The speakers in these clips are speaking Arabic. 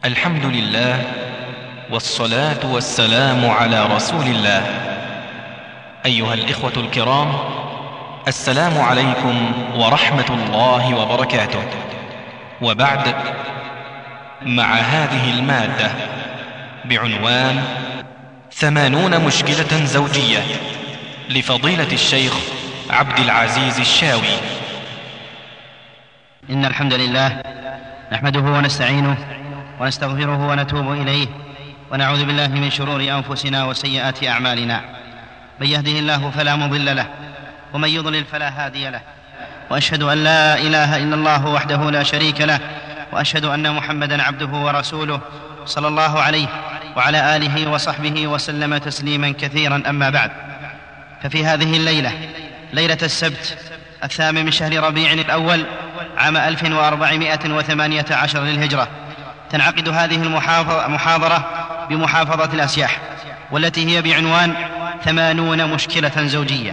الحمد لله، والصلاة والسلام على رسول الله. أيها الإخوة الكرام، السلام عليكم ورحمة الله وبركاته. وبعد، مع هذه المادة بعنوان 80 مشكلة زوجية لفضيلة الشيخ عبد العزيز الشاوي. إن الحمد لله نحمده ونستعينه ونستغفره ونتوب إليه، ونعوذ بالله من شرور أنفسنا وسيئات أعمالنا. من يهده الله فلا مضل له، ومن يضلل فلا هادي له، وأشهد أن لا إله إلا الله وحده لا شريك له، وأشهد أن محمدًا عبده ورسوله صلى الله عليه وعلى آله وصحبه وسلم تسليما كثيرا. أما بعد، ففي هذه الليلة، ليلة السبت 8 من شهر ربيع الأول عام 1418 للهجرة، تنعقد هذه المحاضرة بمحافظة الأسياح، والتي هي بعنوان 80 مشكلة زوجية.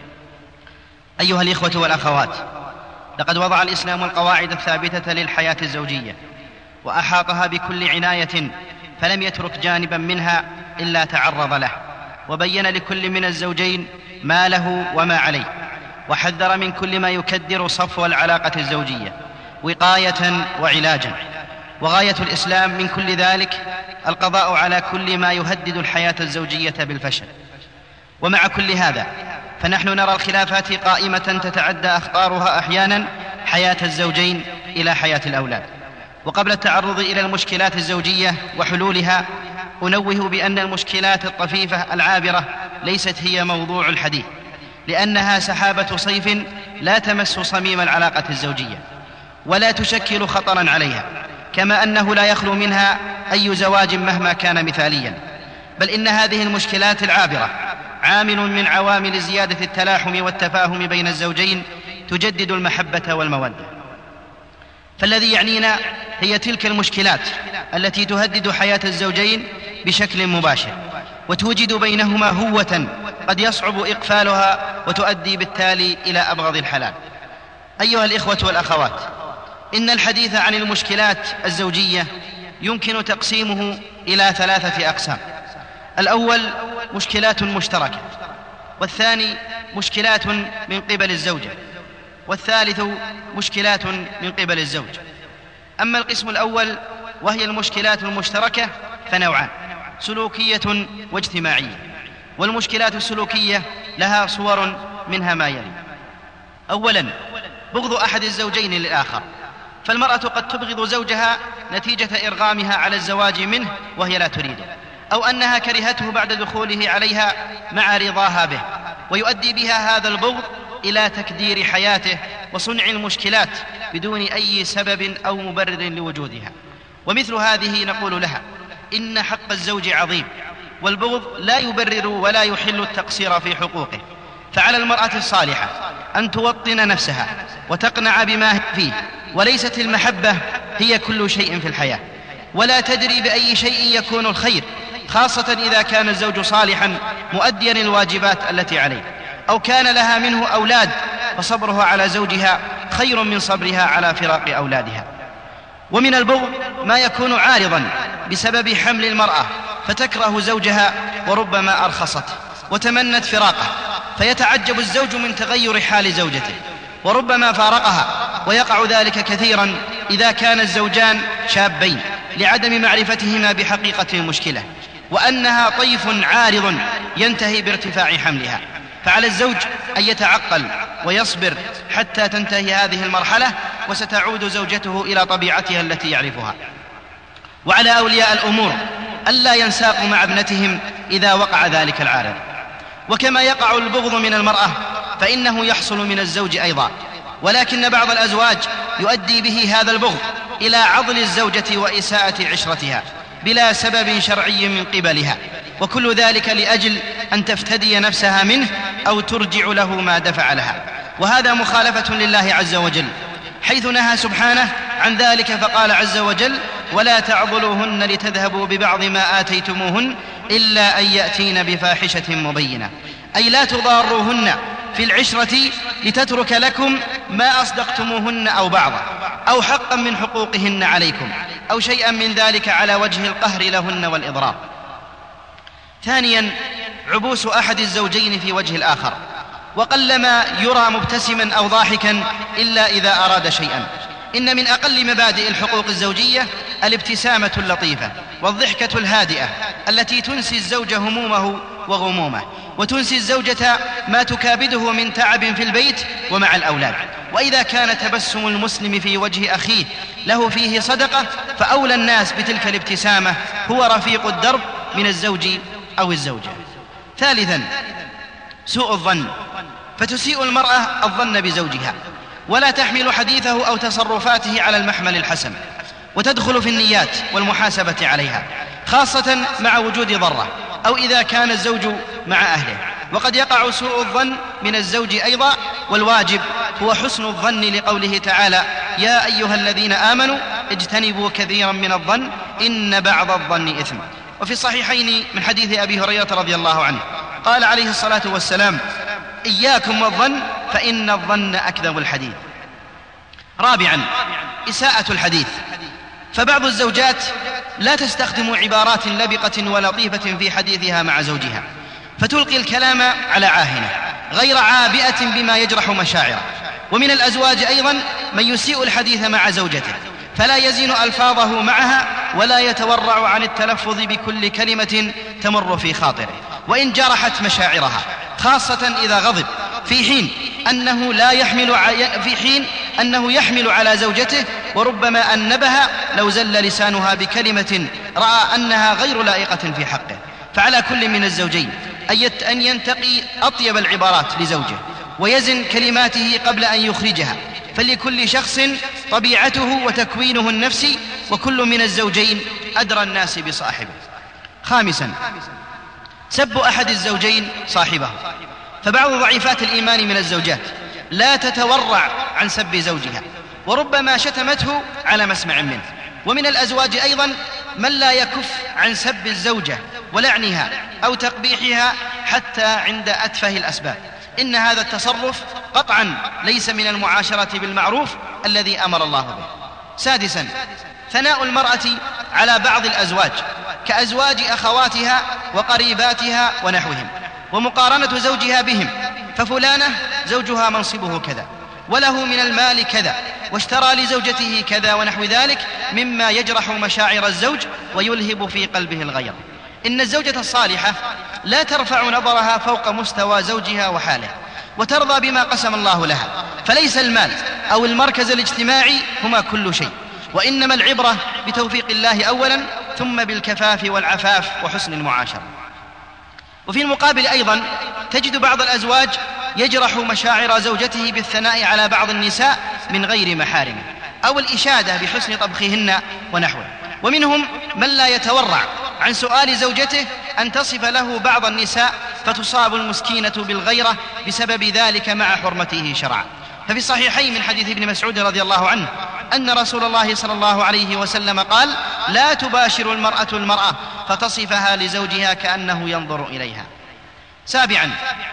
أيها الإخوة والأخوات، لقد وضع الإسلام القواعد الثابتة للحياة الزوجية، وأحاطها بكل عناية، فلم يترك جانبا منها إلا تعرض له، وبين لكل من الزوجين ما له وما عليه، وحذر من كل ما يكدر صفو العلاقة الزوجية وقاية وعلاجا. وغاية الإسلام من كل ذلك القضاء على كل ما يهدد الحياة الزوجية بالفشل. ومع كل هذا، فنحن نرى الخلافات قائمة تتعدى أخطارها أحيانا حياة الزوجين إلى حياة الأولاد. وقبل التعرض إلى المشكلات الزوجية وحلولها، أنوه بأن المشكلات الطفيفة العابرة ليست هي موضوع الحديث، لأنها سحابة صيف لا تمس صميم العلاقة الزوجية ولا تشكل خطرا عليها، كما أنه لا يخلو منها أي زواج مهما كان مثاليا. بل إن هذه المشكلات العابرة عامل من عوامل زيادة التلاحم والتفاهم بين الزوجين، تجدد المحبة والمودة. فالذي يعنينا هي تلك المشكلات التي تهدد حياة الزوجين بشكل مباشر، وتوجد بينهما هوة قد يصعب إقفالها، وتؤدي بالتالي إلى أبغض الحلال. أيها الإخوة والأخوات، إن الحديث عن المشكلات الزوجية يمكن تقسيمه إلى 3 أقسام. الأول مشكلات مشتركة، والثاني مشكلات من قبل الزوجة، والثالث مشكلات من قبل الزوج. أما القسم الأول وهي المشكلات المشتركة فنوعان: سلوكية واجتماعية. والمشكلات السلوكية لها صور، منها ما يلي: أولا، بغض أحد الزوجين للآخر، فالمرأة قد تبغض زوجها نتيجة إرغامها على الزواج منه وهي لا تريده، أو أنها كرهته بعد دخوله عليها مع رضاها به، ويؤدي بها هذا البغض إلى تكدير حياته وصنع المشكلات بدون أي سبب أو مبرر لوجودها. ومثل هذه نقول لها: إن حق الزوج عظيم، والبغض لا يبرر ولا يحل التقصير في حقوقه. فعلى المرأة الصالحة أن توطن نفسها وتقنع بما هي فيه، وليست المحبة هي كل شيء في الحياة، ولا تدري بأي شيء يكون الخير، خاصة إذا كان الزوج صالحا مؤديا الواجبات التي عليه، أو كان لها منه أولاد، فصبرها على زوجها خير من صبرها على فراق أولادها. ومن البغض ما يكون عارضا بسبب حمل المرأة، فتكره زوجها وربما أرخصت وتمنت فراقه، فيتعجب الزوج من تغير حال زوجته، وربما فارقها. ويقع ذلك كثيرا إذا كان الزوجان شابين، لعدم معرفتهما بحقيقة المشكلة، وأنها طيف عارض ينتهي بارتفاع حملها. فعلى الزوج أن يتعقل ويصبر حتى تنتهي هذه المرحلة، وستعود زوجته إلى طبيعتها التي يعرفها. وعلى أولياء الأمور ألا ينساقوا مع ابنتهم إذا وقع ذلك العارض. وكما يقع البغض من المرأة، فإنه يحصل من الزوج أيضا، ولكن بعض الأزواج يؤدي به هذا البغض إلى عضل الزوجة وإساءة عشرتها بلا سبب شرعي من قبلها، وكل ذلك لأجل أن تفتدي نفسها منه أو ترجع له ما دفع لها. وهذا مخالفة لله عز وجل، حيث نهى سبحانه عن ذلك، فقال عز وجل: ولا تعضلوهن لتذهبوا ببعض ما آتيتموهن إلا أن يأتين بفاحشة مبينة، أي لا تضاروهن في العشرة لتترك لكم ما أصدقتموهن أو بعضا أو حقا من حقوقهن عليكم، أو شيئا من ذلك على وجه القهر لهن والإضرار. ثانيا، عبوس أحد الزوجين في وجه الآخر، وقلما يرى مبتسما أو ضاحكا إلا إذا أراد شيئا. إن من أقل مبادئ الحقوق الزوجية الابتسامة اللطيفة والضحكة الهادئة التي تنسي الزوج همومه وغمومه، وتنسي الزوجة ما تكابده من تعب في البيت ومع الأولاد. وإذا كان تبسم المسلم في وجه أخيه له فيه صدقة، فأولى الناس بتلك الابتسامة هو رفيق الدرب من الزوج أو الزوجة. ثالثا، سوء الظن، فتسيء المرأة الظن بزوجها ولا تحمل حديثه أو تصرفاته على المحمل الحسن، وتدخل في النيات والمحاسبة عليها، خاصة مع وجود ضرة أو إذا كان الزوج مع أهله. وقد يقع سوء الظن من الزوج أيضا، والواجب هو حسن الظن لقوله تعالى: يا أيها الذين آمنوا اجتنبوا كثيرا من الظن إن بعض الظن إثم. وفي الصحيحين من حديث أبي هريرة رضي الله عنه قال عليه الصلاة والسلام: إياكم والظن فإن الظن أكذب الحديث. رابعا، إساءة الحديث، فبعض الزوجات لا تستخدم عبارات لبقة ولطيفة في حديثها مع زوجها، فتلقي الكلام على عاهنة غير عابئة بما يجرح مشاعره. ومن الأزواج أيضا من يسيء الحديث مع زوجته، فلا يزين ألفاظه معها ولا يتورع عن التلفظ بكل كلمة تمر في خاطره وإن جرحت مشاعرها، خاصة إذا غضب، في حين أنه يحمل على زوجته، وربما أنبها لو زل لسانها بكلمة رأى أنها غير لائقة في حقه. فعلى كل من الزوجين أن ينتقي أطيب العبارات لزوجه ويزن كلماته قبل أن يخرجها، فلكل شخص طبيعته وتكوينه النفسي، وكل من الزوجين أدرى الناس بصاحبه. خامسا، سب أحد الزوجين صاحبه، فبعض ضعيفات الإيمان من الزوجات لا تتورع عن سب زوجها، وربما شتمته على مسمع منه. ومن الأزواج أيضا من لا يكف عن سب الزوجة ولعنها أو تقبيحها حتى عند أتفه الأسباب. إن هذا التصرف قطعا ليس من المعاشرة بالمعروف الذي أمر الله به. سادسا، ثناء المرأة على بعض الأزواج كأزواج أخواتها وقريباتها ونحوهم، ومقارنة زوجها بهم، ففلانة زوجها منصبه كذا وله من المال كذا واشترى لزوجته كذا ونحو ذلك، مما يجرح مشاعر الزوج ويلهب في قلبه الغير. إن الزوجة الصالحة لا ترفع نظرها فوق مستوى زوجها وحاله، وترضى بما قسم الله لها، فليس المال أو المركز الاجتماعي هما كل شيء، وإنما العبرة بتوفيق الله أولا، ثم بالكفاف والعفاف وحسن المعاشرة. وفي المقابل أيضا تجد بعض الأزواج يجرح مشاعر زوجته بالثناء على بعض النساء من غير محارمه، أو الإشادة بحسن طبخهن ونحوه. ومنهم من لا يتورع عن سؤال زوجته أن تصف له بعض النساء، فتصاب المسكينة بالغيرة بسبب ذلك مع حرمته شرعا. ففي الصحيحين من حديث ابن مسعود رضي الله عنه أن رسول الله صلى الله عليه وسلم قال: لا تباشر المرأة المرأة فتصفها لزوجها كأنه ينظر إليها. سابعا،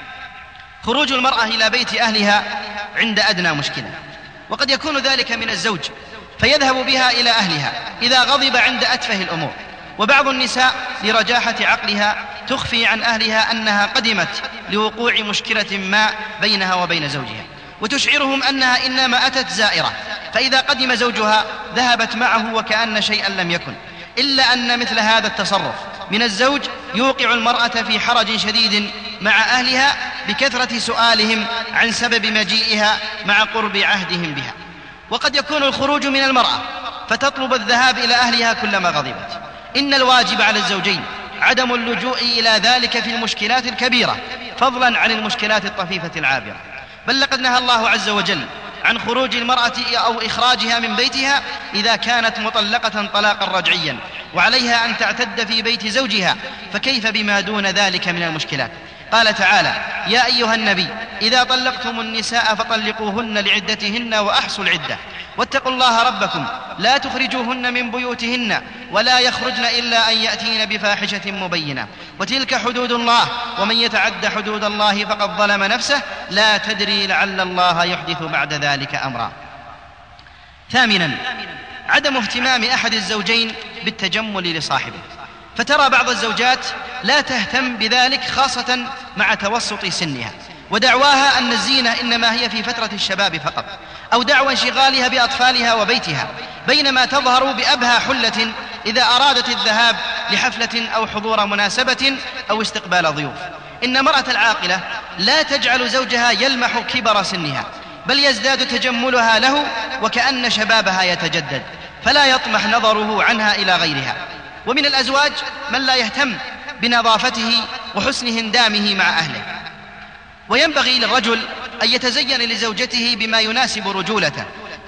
خروج المرأة إلى بيت أهلها عند أدنى مشكلة، وقد يكون ذلك من الزوج فيذهب بها إلى أهلها إذا غضب عند أتفه الأمور. وبعض النساء لرجاحة عقلها تخفي عن أهلها أنها قدمت لوقوع مشكلة ما بينها وبين زوجها، وتشعرهم أنها إنما أتت زائرة، فإذا قدم زوجها ذهبت معه وكأن شيئا لم يكن. إلا أن مثل هذا التصرف من الزوج يوقع المرأة في حرج شديد مع أهلها بكثرة سؤالهم عن سبب مجيئها مع قرب عهدهم بها. وقد يكون الخروج من المرأة فتطلب الذهاب إلى أهلها كلما غضبت. إن الواجب على الزوجين عدم اللجوء إلى ذلك في المشكلات الكبيرة، فضلا عن المشكلات الطفيفة العابرة. بل لقد نهى الله عز وجل عن خروج المرأة أو إخراجها من بيتها إذا كانت مطلقة طلاقا رجعيا، وعليها أن تعتد في بيت زوجها، فكيف بما دون ذلك من المشكلات؟ قال تعالى: يا أيها النبي إذا طلقتم النساء فطلقوهن لعدتهن وأحصوا العدة واتقوا الله ربكم لا تخرجوهن من بيوتهن ولا يخرجن إلا أن يأتين بفاحشة مبينة وتلك حدود الله ومن يتعد حدود الله فقد ظلم نفسه لا تدري لعل الله يحدث بعد ذلك أمرا. ثامنا، عدم اهتمام أحد الزوجين بالتجمل لصاحبه، فترى بعض الزوجات لا تهتم بذلك خاصة مع توسط سنها، ودعواها أن الزينة إنما هي في فترة الشباب فقط، أو دعوى انشغالها بأطفالها وبيتها، بينما تظهر بأبهى حلة إذا أرادت الذهاب لحفلة أو حضور مناسبة أو استقبال ضيوف. إن المرأة العاقلة لا تجعل زوجها يلمح كبر سنها، بل يزداد تجملها له وكأن شبابها يتجدد، فلا يطمح نظره عنها إلى غيرها. ومن الأزواج من لا يهتم بنظافته وحسن هندامه مع أهله، وينبغي للرجل أن يتزين لزوجته بما يناسب رجولته،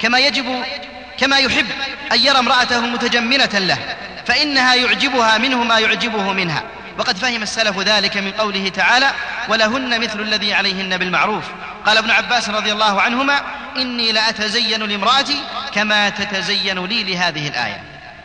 كما يحب أن يرى امرأته متجملة له، فإنها يعجبها منه ما يعجبه منها. وقد فهم السلف ذلك من قوله تعالى: ولهن مثل الذي عليهن بالمعروف. قال ابن عباس رضي الله عنهما: إني لأتزين لامرأتي كما تتزين لي لهذه الآية.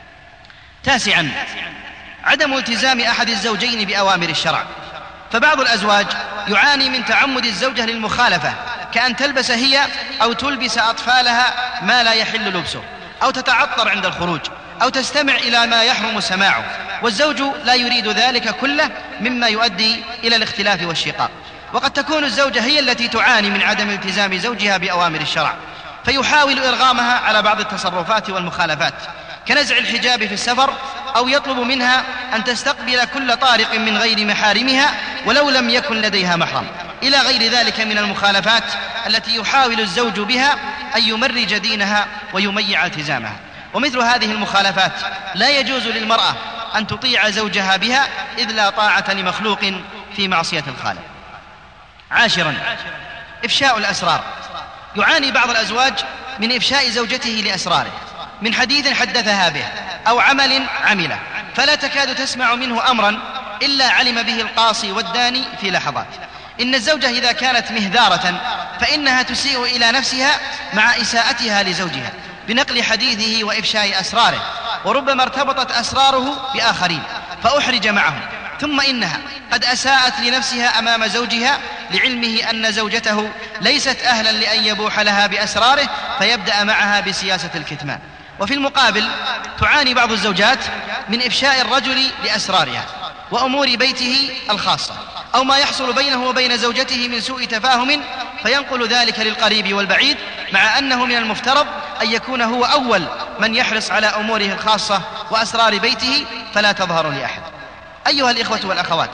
9، عدم التزام أحد الزوجين بأوامر الشرع، فبعض الأزواج يعاني من تعمد الزوجة للمخالفة، كأن تلبس هي أو تلبس أطفالها ما لا يحل لبسه، أو تتعطر عند الخروج، أو تستمع إلى ما يحرم سماعه، والزوج لا يريد ذلك كله، مما يؤدي إلى الاختلاف والشقاق. وقد تكون الزوجة هي التي تعاني من عدم التزام زوجها بأوامر الشرع، فيحاول إرغامها على بعض التصرفات والمخالفات، كنزع الحجاب في السفر، أو يطلب منها أن تستقبل كل طارق من غير محارمها ولو لم يكن لديها محرم، إلى غير ذلك من المخالفات التي يحاول الزوج بها أن يمرج دينها ويميع التزامها. ومثل هذه المخالفات لا يجوز للمرأة أن تطيع زوجها بها، إذ لا طاعة لمخلوق في معصية الخالق. 10، إفشاء الأسرار، يعاني بعض الأزواج من إفشاء زوجته لأسراره، من حديث حدثها به أو عمل عمله، فلا تكاد تسمع منه أمرا إلا علم به القاصي والداني في لحظات. إن الزوجة إذا كانت مهذارة فإنها تسيء إلى نفسها مع إساءتها لزوجها بنقل حديثه وإفشاء أسراره، وربما ارتبطت أسراره بآخرين فأحرج معهم، ثم إنها قد أساءت لنفسها أمام زوجها لعلمه أن زوجته ليست أهلا لأن يبوح لها بأسراره، فيبدأ معها بسياسة الكتمان. وفي المقابل تعاني بعض الزوجات من إفشاء الرجل لأسرارها وأمور بيته الخاصة، أو ما يحصل بينه وبين زوجته من سوء تفاهم، فينقل ذلك للقريب والبعيد، مع أنه من المفترض أن يكون هو أول من يحرص على أموره الخاصة وأسرار بيته فلا تظهر لأحد. أيها الإخوة والأخوات،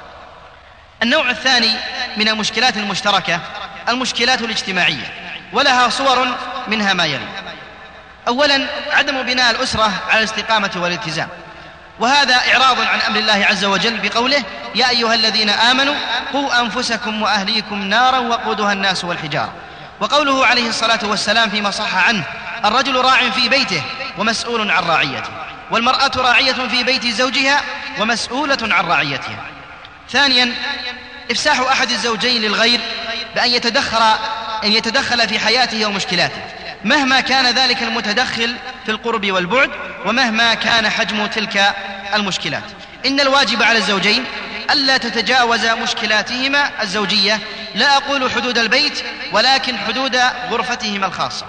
النوع الثاني من المشكلات المشتركة المشكلات الاجتماعية، ولها صور منها ما يلي. أولا، عدم بناء الأسرة على الاستقامة والالتزام، وهذا إعراض عن أمر الله عز وجل بقوله: يا أيها الذين آمنوا قوا أنفسكم وأهليكم نارا وقودها الناس والحجارة. وقوله عليه الصلاة والسلام فيما صح عنه: الرجل راع في بيته ومسؤول عن رعيته، والمرأة راعية في بيت زوجها ومسؤولة عن رعيتها. ثانيا، إفساح أحد الزوجين للغير بأن يتدخل في حياته ومشكلاته، مهما كان ذلك المتدخل في القرب والبعد، ومهما كان حجم تلك المشكلات. إن الواجب على الزوجين ألا تتجاوز مشكلاتهما الزوجية، لا أقول حدود البيت، ولكن حدود غرفتهما الخاصة.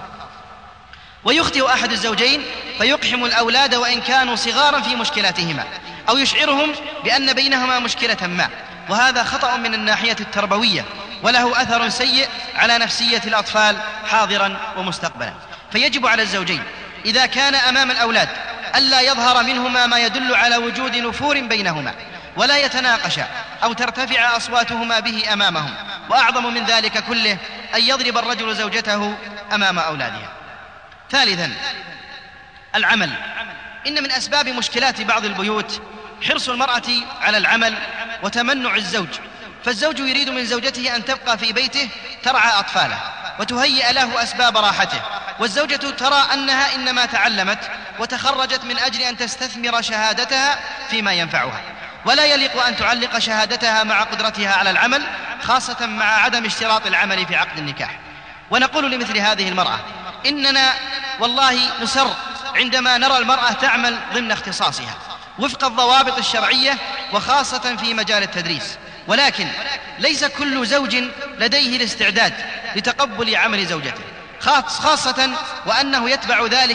ويخطئ أحد الزوجين فيقحم الأولاد وإن كانوا صغارا في مشكلاتهما، أو يشعرهم بأن بينهما مشكلة ما، وهذا خطأ من الناحية التربوية، وله أثر سيء على نفسية الأطفال حاضرا ومستقبلا. فيجب على الزوجين إذا كان أمام الأولاد ألا يظهر منهما ما يدل على وجود نفور بينهما، ولا يتناقشا أو ترتفع أصواتهما به أمامهم. وأعظم من ذلك كله أن يضرب الرجل زوجته أمام أولادها. ثالثا، العمل. إن من أسباب مشكلات بعض البيوت حرص المرأة على العمل وتمنع الزوج، فالزوج يريد من زوجته أن تبقى في بيته ترعى أطفاله وتهيئ له أسباب راحته، والزوجة ترى أنها إنما تعلمت وتخرجت من أجل أن تستثمر شهادتها فيما ينفعها، ولا يليق أن تعلق شهادتها مع قدرتها على العمل، خاصة مع عدم اشتراط العمل في عقد النكاح. ونقول لمثل هذه المرأة: إننا والله نسر عندما نرى المرأة تعمل ضمن اختصاصها وفق الضوابط الشرعية، وخاصة في مجال التدريس، ولكن ليس كل زوج لديه الاستعداد لتقبل عمل زوجته، خاصة وأنه يتبع ذلك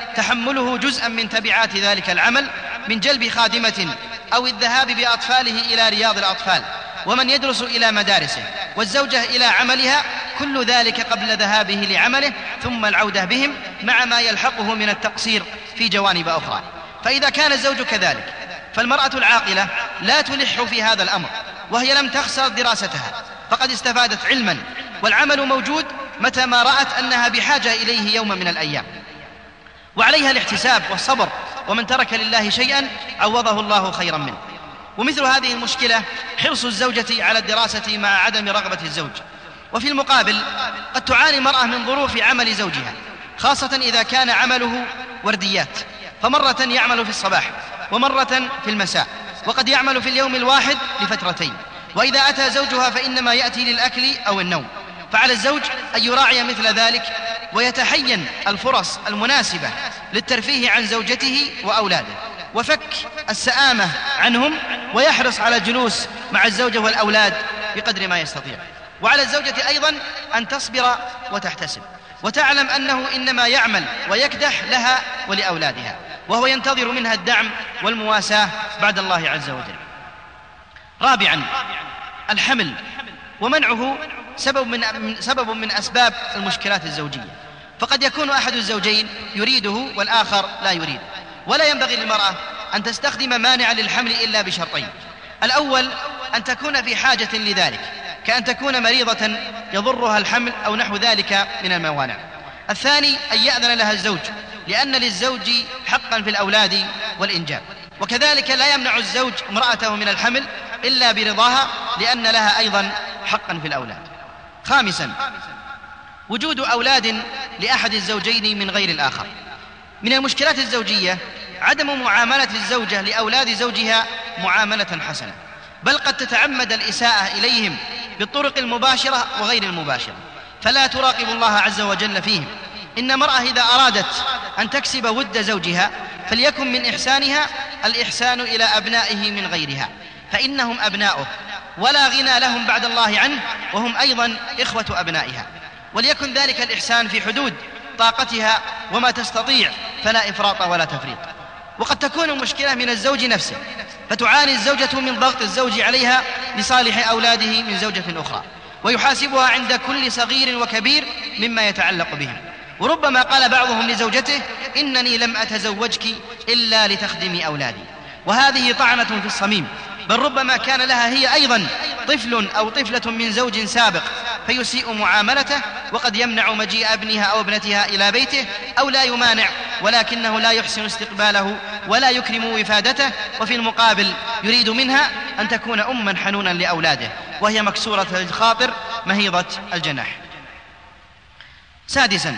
تحمله جزءا من تبعات ذلك العمل من جلب خادمة أو الذهاب بأطفاله إلى رياض الأطفال، ومن يدرس إلى مدارسه، والزوجة إلى عملها، كل ذلك قبل ذهابه لعمله، ثم العودة بهم مع ما يلحقه من التقصير في جوانب أخرى. فإذا كان الزوج كذلك فالمرأة العاقلة لا تلح في هذا الأمر، وهي لم تخسر دراستها، فقد استفادت علما، والعمل موجود متى ما رأت أنها بحاجة إليه يوم من الأيام، وعليها الاحتساب والصبر، ومن ترك لله شيئا عوضه الله خيرا منه. ومثل هذه المشكلة حرص الزوجة على الدراسة مع عدم رغبة الزوج. وفي المقابل قد تعاني المرأة من ظروف عمل زوجها، خاصة إذا كان عمله ورديات، فمرة يعمل في الصباح ومرة في المساء، وقد يعمل في اليوم الواحد لفترتين، وإذا أتى زوجها فإنما يأتي للأكل أو النوم، فعلى الزوج أن يراعي مثل ذلك ويتحين الفرص المناسبة للترفيه عن زوجته وأولاده وفك السآمة عنهم، ويحرص على الجلوس مع الزوجة والأولاد بقدر ما يستطيع. وعلى الزوجة أيضا أن تصبر وتحتسب، وتعلم أنه إنما يعمل ويكدح لها ولأولادها، وهو ينتظر منها الدعم والمواساة بعد الله عز وجل. رابعا، الحمل، ومنعه سبب من أسباب المشكلات الزوجية، فقد يكون أحد الزوجين يريده والآخر لا يريد، ولا ينبغي للمرأة أن تستخدم مانعا للحمل إلا بشرطين: الأول أن تكون في حاجة لذلك، كأن تكون مريضة يضرها الحمل أو نحو ذلك من الموانع. الثاني أن يأذن لها الزوج، لأن للزوج حقا في الأولاد والإنجاب، وكذلك لا يمنع الزوج امرأته من الحمل إلا برضاها، لأن لها أيضا حقا في الأولاد. خامسا، وجود أولاد لأحد الزوجين من غير الآخر. من المشكلات الزوجية عدم معاملة الزوجة لأولاد زوجها معاملة حسنة، بل قد تتعمد الإساءة إليهم بالطرق المباشرة وغير المباشرة، فلا تراقب الله عز وجل فيهم. إن المرأة إذا أرادت أن تكسب ود زوجها فليكن من إحسانها الإحسان إلى أبنائه من غيرها، فإنهم أبناؤه ولا غنى لهم بعد الله عنه، وهم أيضا إخوة أبنائها، وليكن ذلك الإحسان في حدود طاقتها وما تستطيع، فلا إفراط ولا تفريط. وقد تكون المشكلة من الزوج نفسه، فتعاني الزوجة من ضغط الزوج عليها لصالح أولاده من زوجة أخرى، ويحاسبها عند كل صغير وكبير مما يتعلق بهم. وربما قال بعضهم لزوجته: إنني لم أتزوجك إلا لتخدمي أولادي، وهذه طعنة في الصميم، بل ربما كان لها هي أيضا طفل أو طفلة من زوج سابق فيسيء معاملته، وقد يمنع مجيء ابنها أو ابنتها إلى بيته، أو لا يمانع ولكنه لا يحسن استقباله ولا يكرم وفادته، وفي المقابل يريد منها أن تكون أما حنونا لأولاده، وهي مكسورة الخاطر مهيضة الجناح. سادسا،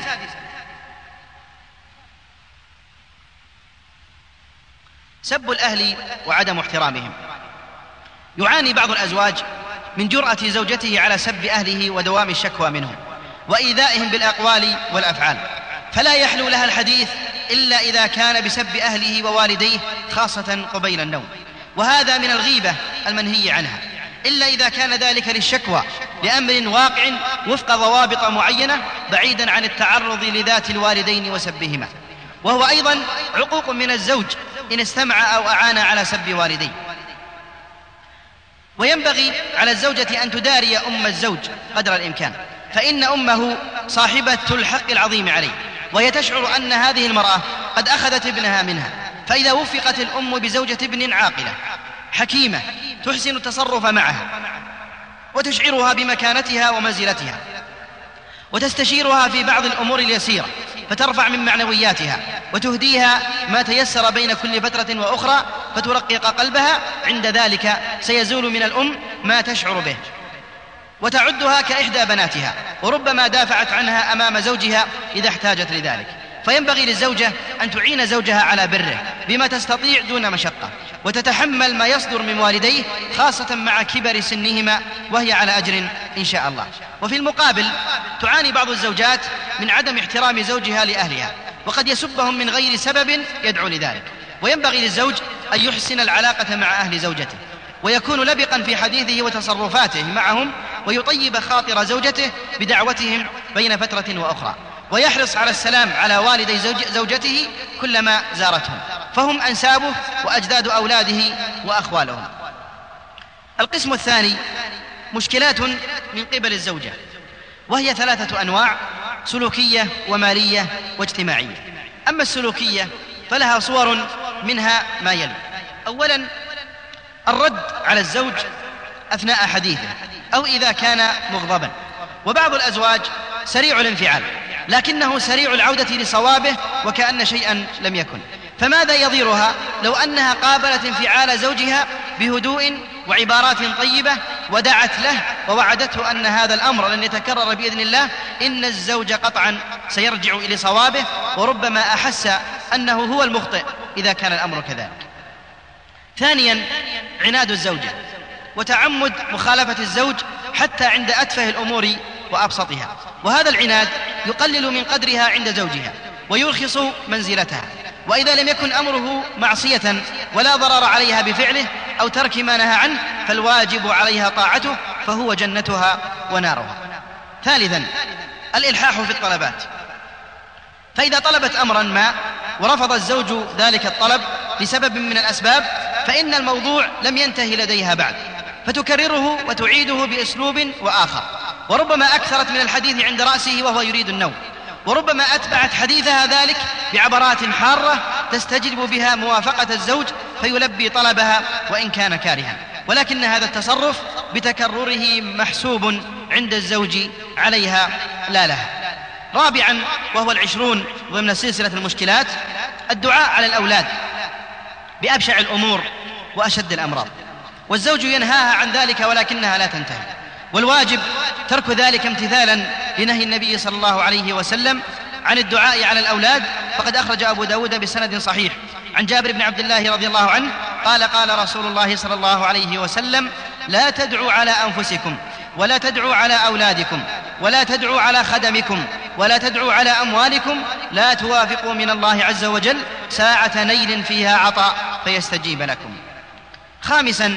سب الأهل وعدم احترامهم. يعاني بعض الأزواج من جرأة زوجته على سب أهله ودوام الشكوى منهم وإيذائهم بالأقوال والأفعال، فلا يحلو لها الحديث إلا إذا كان بسب أهله ووالديه، خاصة قبيل النوم، وهذا من الغيبة المنهي عنها، إلا إذا كان ذلك للشكوى لأمر واقع وفق ضوابط معينة، بعيدا عن التعرض لذات الوالدين وسبهما، وهو أيضا عقوق من الزوج إن استمع أو أعان على سب والديه. وينبغي على الزوجة أن تداري أم الزوج قدر الإمكان، فإن أمه صاحبة الحق العظيم عليه، وهي تشعر أن هذه المرأة قد أخذت ابنها منها. فإذا وفقت الأم بزوجة ابن عاقلة حكيمة تحسن التصرف معها وتشعرها بمكانتها ومنزلتها، وتستشيرها في بعض الأمور اليسيرة فترفع من معنوياتها، وتهديها ما تيسر بين كل فترة وأخرى فترقق قلبها، عند ذلك سيزول من الأم ما تشعر به، وتعدها كإحدى بناتها، وربما دافعت عنها أمام زوجها إذا احتاجت لذلك. فينبغي للزوجة أن تعين زوجها على بره بما تستطيع دون مشقة، وتتحمل ما يصدر من والديه، خاصة مع كبر سنهما، وهي على أجر إن شاء الله. وفي المقابل تعاني بعض الزوجات من عدم احترام زوجها لأهلها، وقد يسبهم من غير سبب يدعو لذلك. وينبغي للزوج أن يحسن العلاقة مع أهل زوجته، ويكون لبقا في حديثه وتصرفاته معهم، ويطيب خاطر زوجته بدعوتهم بين فترة وأخرى. ويحرص على السلام على والدي زوجته كلما زارتهم، فهم أنسابه وأجداد أولاده وأخوالهم. القسم الثاني مشكلات من قبل الزوجة، وهي 3 أنواع: سلوكية ومالية واجتماعية. أما السلوكية فلها صور، منها ما يلي: أولا الرد على الزوج أثناء حديثه أو إذا كان مغضبا. وبعض الأزواج سريع الانفعال لكنه سريع العودة لصوابه وكأن شيئا لم يكن، فماذا يضيرها لو أنها قابلت انفعال زوجها بهدوء وعبارات طيبة ودعت له ووعدته أن هذا الأمر لن يتكرر بإذن الله، إن الزوج قطعا سيرجع إلى صوابه، وربما أحس أنه هو المخطئ إذا كان الأمر كذلك. ثانيا عناد الزوجة وتعمد مخالفة الزوج حتى عند أتفه الأمور وأبسطها، وهذا العناد يقلل من قدرها عند زوجها ويرخص منزلتها، وإذا لم يكن أمره معصية ولا ضرر عليها بفعله أو ترك ما نهى عنه فالواجب عليها طاعته، فهو جنتها ونارها. ثالثا الإلحاح في الطلبات، فإذا طلبت أمرا ما ورفض الزوج ذلك الطلب لسبب من الأسباب فإن الموضوع لم ينتهي لديها بعد، فتكرره وتعيده بأسلوب وآخر، وربما أكثرت من الحديث عند رأسه وهو يريد النوم، وربما أتبعت حديثها ذلك بعبارات حارة تستجلب بها موافقة الزوج فيلبي طلبها وإن كان كارها، ولكن هذا التصرف بتكرره محسوب عند الزوج عليها لا لها. رابعا وهو 20 ضمن سلسلة المشكلات، الدعاء على الأولاد بأبشع الأمور وأشد الأمراض، والزوج ينهاها عن ذلك ولكنها لا تنتهي، والواجب ترك ذلك امتثالا لنهي النبي صلى الله عليه وسلم عن الدعاء على الأولاد. فقد أخرج أبو داود بسند صحيح عن جابر بن عبد الله رضي الله عنه قال: قال رسول الله صلى الله عليه وسلم: لا تدعوا على أنفسكم ولا تدعوا على أولادكم ولا تدعوا على خدمكم ولا تدعوا على أموالكم، لا توافقوا من الله عز وجل ساعة نيل فيها عطاء فيستجيب لكم. خامسا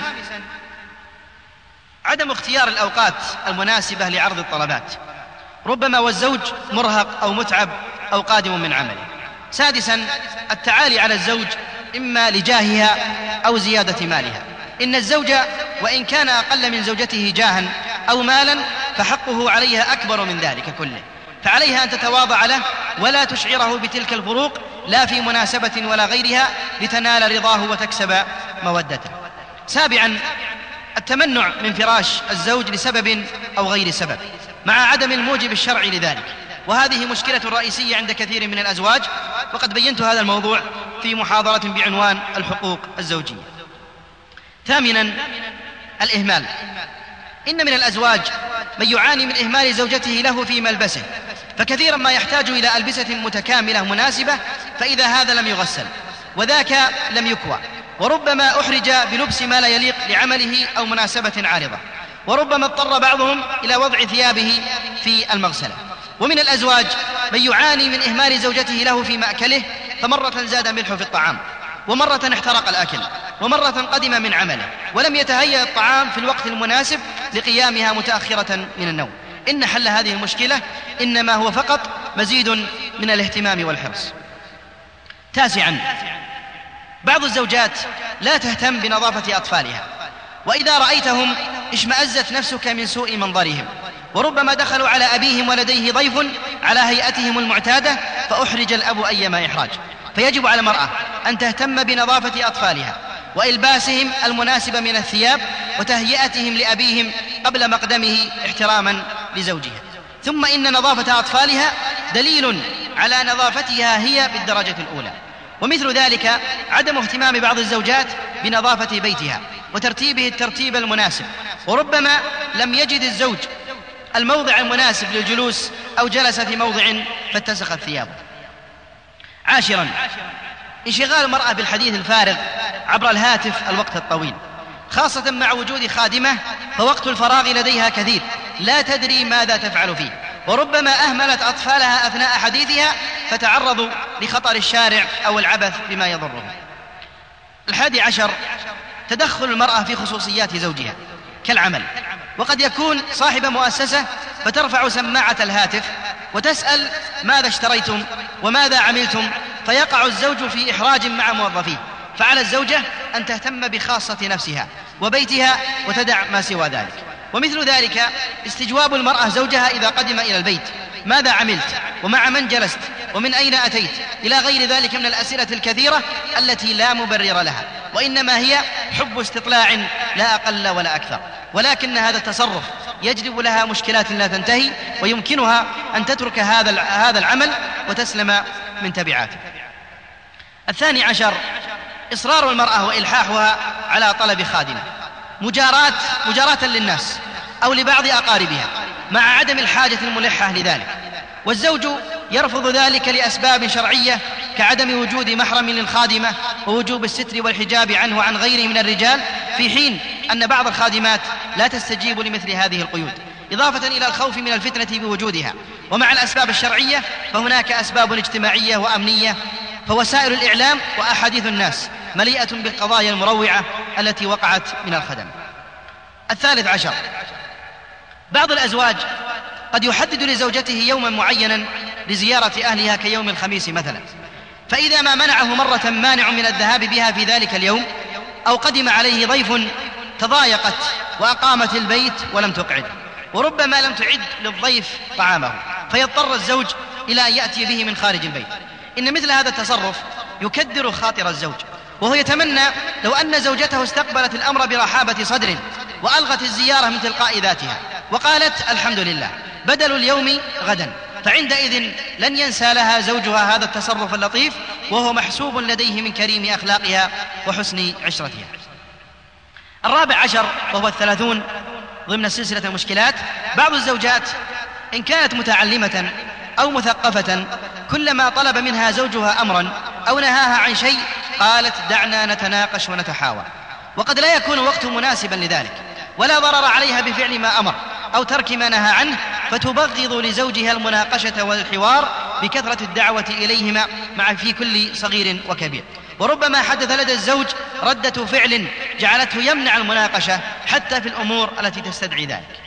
عدم اختيار الأوقات المناسبة لعرض الطلبات، ربما والزوج مرهق أو متعب أو قادم من عمله. سادسا التعالي على الزوج إما لجاهها أو زيادة مالها، إن الزوج وإن كان أقل من زوجته جاها أو مالا فحقه عليها أكبر من ذلك كله، فعليها أن تتواضع له ولا تشعره بتلك الفروق لا في مناسبة ولا غيرها لتنال رضاه وتكسب مودته. سابعا التمنع من فراش الزوج لسبب أو غير سبب مع عدم الموجب الشرعي لذلك، وهذه مشكلة رئيسية عند كثير من الأزواج، وقد بينت هذا الموضوع في محاضرة بعنوان الحقوق الزوجية. ثامنا الإهمال، إن من الأزواج من يعاني من إهمال زوجته له في ملبسه، فكثيرا ما يحتاج إلى ألبسة متكاملة مناسبة، فإذا هذا لم يغسل وذاك لم يكوى، وربما أحرج بلبس ما لا يليق لعمله أو مناسبة عارضة، وربما اضطر بعضهم إلى وضع ثيابه في المغسلة. ومن الأزواج من يعاني من إهمال زوجته له في مأكله، فمرة زاد ملح في الطعام، ومرة احترق الأكل، ومرة قدم من عمله ولم يتهيأ الطعام في الوقت المناسب لقيامها متأخرة من النوم. إن حل هذه المشكلة إنما هو فقط مزيد من الاهتمام والحرص. تاسعا بعض الزوجات لا تهتم بنظافة أطفالها، وإذا رأيتهم اشمأزت نفسك من سوء منظرهم، وربما دخلوا على أبيهم ولديه ضيف على هيئتهم المعتادة فأحرج الأب أيما إحراج، فيجب على المرأة أن تهتم بنظافة أطفالها وإلباسهم المناسب من الثياب وتهيئتهم لأبيهم قبل مقدمه احتراما لزوجها. ثم إن نظافة أطفالها دليل على نظافتها هي بالدرجة الأولى، ومثل ذلك عدم اهتمام بعض الزوجات بنظافة بيتها وترتيبه الترتيب المناسب، وربما لم يجد الزوج الموضع المناسب للجلوس أو جلس في موضع فاتسخت ثيابه. عاشرا انشغال المرأة بالحديث الفارغ عبر الهاتف الوقت الطويل، خاصة مع وجود خادمة، فوقت الفراغ لديها كثير لا تدري ماذا تفعل فيه، وربما أهملت أطفالها أثناء حديثها فتعرضوا لخطر الشارع أو العبث بما يضرهم. 11 تدخل المرأة في خصوصيات زوجها كالعمل، وقد يكون صاحب مؤسسة فترفع سماعة الهاتف وتسأل ماذا اشتريتم وماذا عملتم، فيقع الزوج في إحراج مع موظفيه. فعلى الزوجة أن تهتم بخاصة نفسها وبيتها وتدع ما سوى ذلك. ومثل ذلك استجواب المرأة زوجها إذا قدم إلى البيت: ماذا عملت ومع من جلست ومن أين أتيت، إلى غير ذلك من الأسئلة الكثيرة التي لا مبرر لها، وإنما هي حب استطلاع لا أقل ولا أكثر. ولكن هذا التصرف يجلب لها مشكلات لا تنتهي، ويمكنها أن تترك هذا العمل وتسلم من تبعاته. 12، إصرار المرأة وإلحاحها على طلب خادمة مجاراة للناس أو لبعض أقاربها مع عدم الحاجة الملحة لذلك، والزوج يرفض ذلك لأسباب شرعية كعدم وجود محرم للخادمة ووجوب الستر والحجاب عنه وعن غيره من الرجال، في حين أن بعض الخادمات لا تستجيب لمثل هذه القيود، إضافة إلى الخوف من الفتنة بوجودها. ومع الأسباب الشرعية فهناك أسباب اجتماعية وأمنية، فوسائل الإعلام وأحاديث الناس مليئة بالقضايا المروعة التي وقعت من الخدم. 13، بعض الأزواج قد يحدد لزوجته يوما معينا لزيارة أهلها كيوم الخميس مثلا، فإذا ما منعه مرة مانع من الذهاب بها في ذلك اليوم، أو قدم عليه ضيف تضايقت وأقامت البيت ولم تقعد، وربما لم تعد للضيف طعامه، فيضطر الزوج إلى أن يأتي به من خارج البيت. إن مثل هذا التصرف يكدر خاطر الزوج، وهو يتمنى لو أن زوجته استقبلت الأمر برحابة صدر وألغت الزيارة من تلقاء ذاتها وقالت الحمد لله بدل اليوم غدا، فعندئذ لن ينسى لها زوجها هذا التصرف اللطيف، وهو محسوب لديه من كريم أخلاقها وحسن عشرتها. 14، وهو 30 ضمن سلسلة المشكلات، بعض الزوجات إن كانت متعلمة أو مثقفة كلما طلب منها زوجها أمرا أو نهاها عن شيء قالت دعنا نتناقش ونتحاور، وقد لا يكون وقت مناسبا لذلك، ولا ضرر عليها بفعل ما أمر أو ترك ما نهى عنه، فتبغض لزوجها المناقشة والحوار بكثرة الدعوة إليهما مع في كل صغير وكبير، وربما حدث لدى الزوج ردة فعل جعلته يمنع المناقشة حتى في الأمور التي تستدعي ذلك.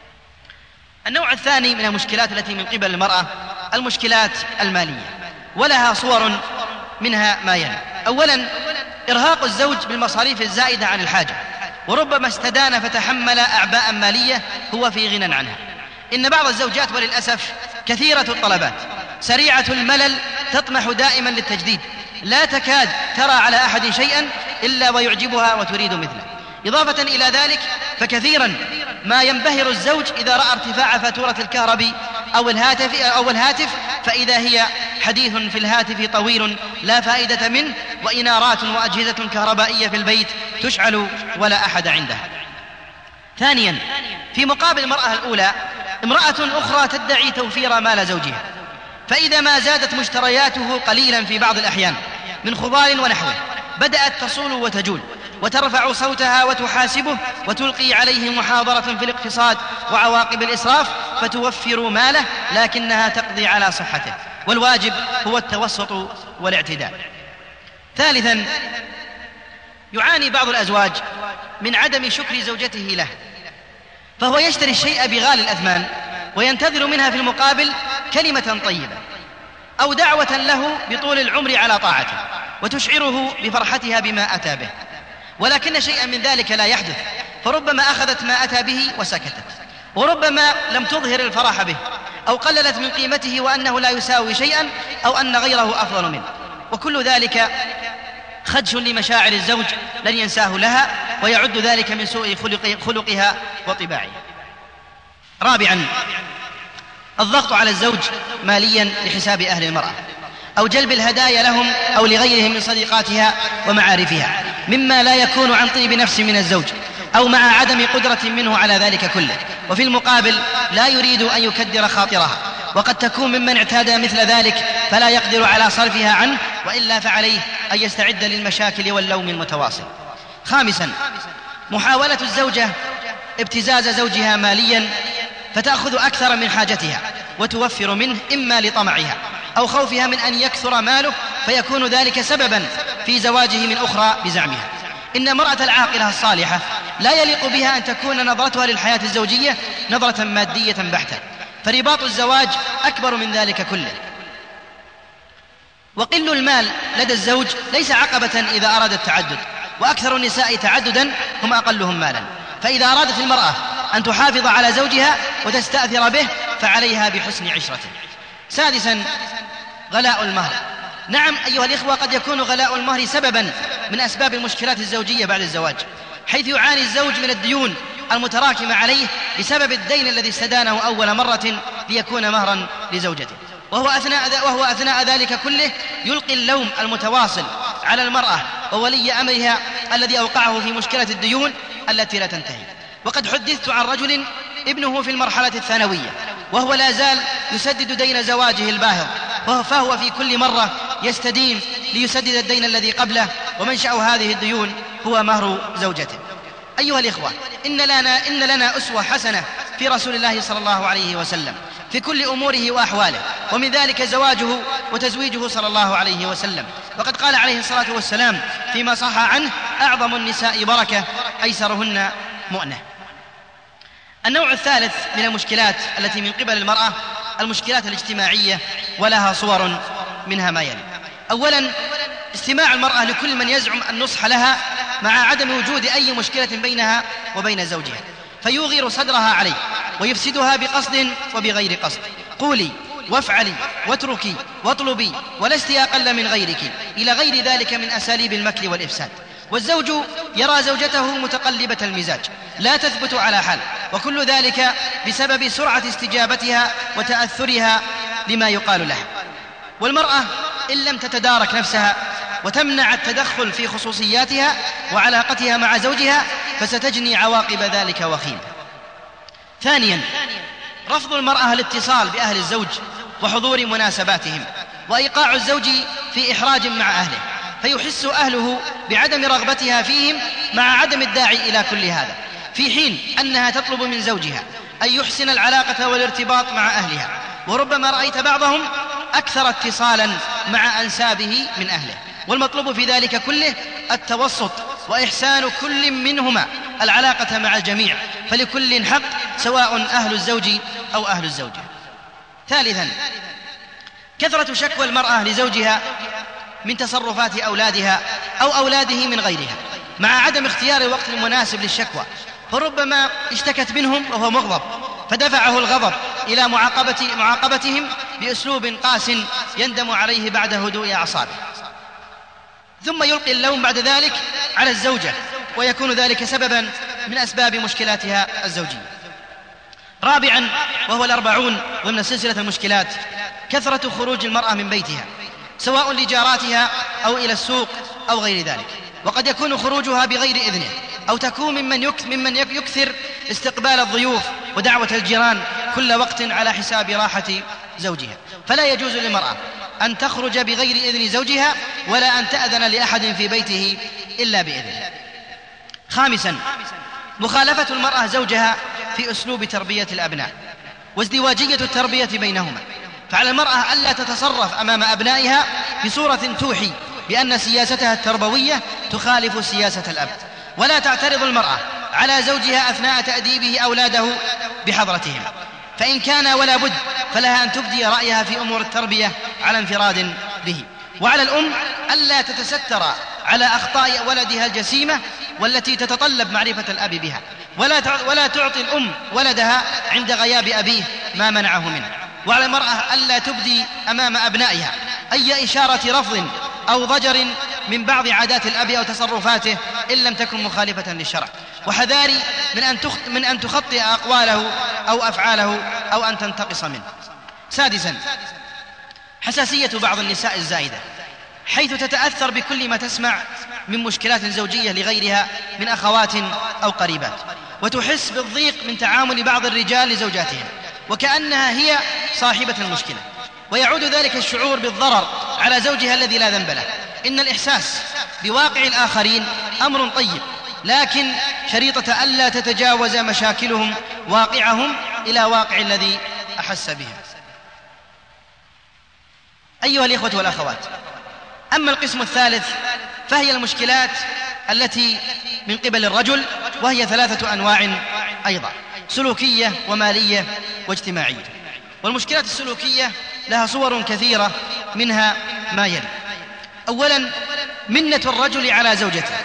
النوع الثاني من المشكلات التي من قبل المرأة المشكلات المالية، ولها صور منها ما يلي. أولا، إرهاق الزوج بالمصاريف الزائدة عن الحاجة، وربما استدان فتحمل أعباء مالية هو في غنى عنها. إن بعض الزوجات وللأسف كثيرة الطلبات سريعة الملل، تطمح دائما للتجديد، لا تكاد ترى على أحد شيئا إلا ويعجبها وتريد مثله. إضافة إلى ذلك فكثيرا ما ينبهر الزوج إذا رأى ارتفاع فاتورة الكهرباء أو الهاتف فإذا هي حديث في الهاتف طويل لا فائدة منه، وإنارات وأجهزة كهربائية في البيت تشعل ولا أحد عندها. ثانيا، في مقابل المرأة الأولى امرأة أخرى تدعي توفير مال زوجها، فإذا ما زادت مشترياته قليلا في بعض الأحيان من خضار ونحوه بدأت تصول وتجول وترفع صوتها وتحاسبه وتلقي عليه محاضرة في الاقتصاد وعواقب الإسراف، فتوفر ماله لكنها تقضي على صحته، والواجب هو التوسط والاعتدال. ثالثا، يعاني بعض الأزواج من عدم شكر زوجته له، فهو يشتري الشيء بغالي الأثمان وينتظر منها في المقابل كلمة طيبة أو دعوة له بطول العمر على طاعته وتشعره بفرحتها بما أتى به، ولكن شيئا من ذلك لا يحدث، فربما أخذت ما أتى به وسكتت، وربما لم تظهر الفرح به أو قللت من قيمته وأنه لا يساوي شيئا أو أن غيره أفضل منه، وكل ذلك خدش لمشاعر الزوج لن ينساه لها، ويعد ذلك من سوء خلقها وطباعها. رابعا، الضغط على الزوج ماليا لحساب أهل المرأة أو جلب الهدايا لهم أو لغيرهم من صديقاتها ومعارفها، مما لا يكون عن طيب نفس من الزوج أو مع عدم قدرة منه على ذلك كله، وفي المقابل لا يريد أن يكدر خاطرها، وقد تكون ممن اعتاد مثل ذلك فلا يقدر على صرفها عنه، وإلا فعليه أن يستعد للمشاكل واللوم المتواصل. خامسا، محاولة الزوجة ابتزاز زوجها ماليا فتأخذ أكثر من حاجتها وتوفر منه، إما لطمعها أو خوفها من أن يكثر ماله فيكون ذلك سببا في زواجه من أخرى بزعمها. إن المرأة العاقلة الصالحة لا يليق بها أن تكون نظرتها للحياة الزوجية نظرة مادية بحتة، فرباط الزواج أكبر من ذلك كله، وقل المال لدى الزوج ليس عقبة إذا أراد التعدد، وأكثر النساء تعددا هم أقلهم مالا. فإذا أرادت المرأة أن تحافظ على زوجها وتستأثر به فعليها بحسن عشرته. سادسا، غلاء المهر. نعم أيها الإخوة، قد يكون غلاء المهر سببا من أسباب المشكلات الزوجية بعد الزواج، حيث يعاني الزوج من الديون المتراكمة عليه بسبب الدين الذي استدانه أول مرة ليكون مهرا لزوجته، وهو أثناء ذلك كله يلقي اللوم المتواصل على المرأة وولي أمرها الذي أوقعه في مشكلة الديون التي لا تنتهي. وقد حدثت عن رجل ابنه في المرحلة الثانوية وهو لا زال يسدد دين زواجه الباهظ، فهو في كل مرة يستدين ليسدد الدين الذي قبله، ومنشأ هذه الديون هو مهر زوجته. أيها الإخوة، إن لنا أسوة حسنة في رسول الله صلى الله عليه وسلم في كل أموره وأحواله، ومن ذلك زواجه وتزويجه صلى الله عليه وسلم. وقد قال عليه الصلاة والسلام فيما صح عنه: أعظم النساء بركة أيسرهن مؤنة. النوع الثالث من المشكلات التي من قبل المرأة المشكلات الاجتماعية، ولها صور منها ما يلي. أولا، استماع المرأة لكل من يزعم النصح لها مع عدم وجود أي مشكلة بينها وبين زوجها، فيوغر صدرها عليه ويفسدها بقصد وبغير قصد. قولي وافعلي واتركي واطلبي ولست أقل من غيرك، إلى غير ذلك من أساليب المكر والإفساد. والزوج يرى زوجته متقلبة المزاج لا تثبت على حال، وكل ذلك بسبب سرعة استجابتها وتأثرها لما يقال لها. والمرأة إن لم تتدارك نفسها وتمنع التدخل في خصوصياتها وعلاقتها مع زوجها فستجني عواقب ذلك وخيمة. ثانيا، رفض المرأة الاتصال بأهل الزوج وحضور مناسباتهم، وإيقاع الزوج في إحراج مع أهله، فيحس أهله بعدم رغبتها فيهم مع عدم الداعي إلى كل هذا، في حين أنها تطلب من زوجها أن يحسن العلاقة والارتباط مع أهلها. وربما رأيت بعضهم أكثر اتصالا مع أنسابه من أهله، والمطلوب في ذلك كله التوسط وإحسان كل منهما العلاقة مع الجميع، فلكل حق سواء أهل الزوج أو أهل الزوجة. ثالثا، كثرة شكوى المرأة لزوجها من تصرفات أولادها أو أولاده من غيرها، مع عدم اختيار الوقت المناسب للشكوى، فربما اشتكت منهم وهو مغضب فدفعه الغضب إلى معاقبتهم بأسلوب قاس يندم عليه بعد هدوء أعصابه، ثم يلقي اللوم بعد ذلك على الزوجة، ويكون ذلك سببا من أسباب مشكلاتها الزوجية. رابعا، وهو 40 ضمن سلسلة المشكلات، كثرة خروج المرأة من بيتها سواء لجاراتها أو إلى السوق أو غير ذلك، وقد يكون خروجها بغير إذنه، أو تكون ممن يكثر استقبال الضيوف ودعوة الجيران كل وقت على حساب راحة زوجها، فلا يجوز للمرأة أن تخرج بغير إذن زوجها ولا أن تأذن لأحد في بيته إلا بإذنه. خامسا، مخالفة المرأة زوجها في أسلوب تربية الأبناء وازدواجية التربية بينهما، فعلى المرأة ألا تتصرف أمام أبنائها بصورة توحي بأن سياستها التربوية تخالف سياسة الأب، ولا تعترض المرأة على زوجها أثناء تأديبه أولاده بحضرتهم، فإن كان ولا بد فلها أن تبدي رأيها في أمور التربية على انفراد به. وعلى الأم ألا تتستر على أخطاء ولدها الجسيمة والتي تتطلب معرفة الأب بها، ولا تعطي الأم ولدها عند غياب أبيه ما منعه منه. وعلى المرأة ألا تبدي أمام أبنائها أي إشارة رفض أو ضجر من بعض عادات الأب أو تصرفاته إن لم تكن مخالفة للشرع، وحذاري من أن تخطئ أقواله أو أفعاله أو أن تنتقص منه. سادسا، حساسية بعض النساء الزائدة، حيث تتأثر بكل ما تسمع من مشكلات زوجية لغيرها من أخوات أو قريبات، وتحس بالضيق من تعامل بعض الرجال لزوجاتهم وكأنها هي صاحبة المشكلة، ويعود ذلك الشعور بالضرر على زوجها الذي لا ذنب له. إن الإحساس بواقع الآخرين أمر طيب، لكن شريطة ألا تتجاوز مشاكلهم واقعهم إلى واقع الذي أحس به. أيها الإخوة والأخوات، أما القسم الثالث فهي المشكلات التي من قبل الرجل، وهي 3 أنواع أيضا: سلوكية ومالية واجتماعية. والمشكلات السلوكية لها صور كثيرة، منها ما يلي. أولا، منة الرجل على زوجته،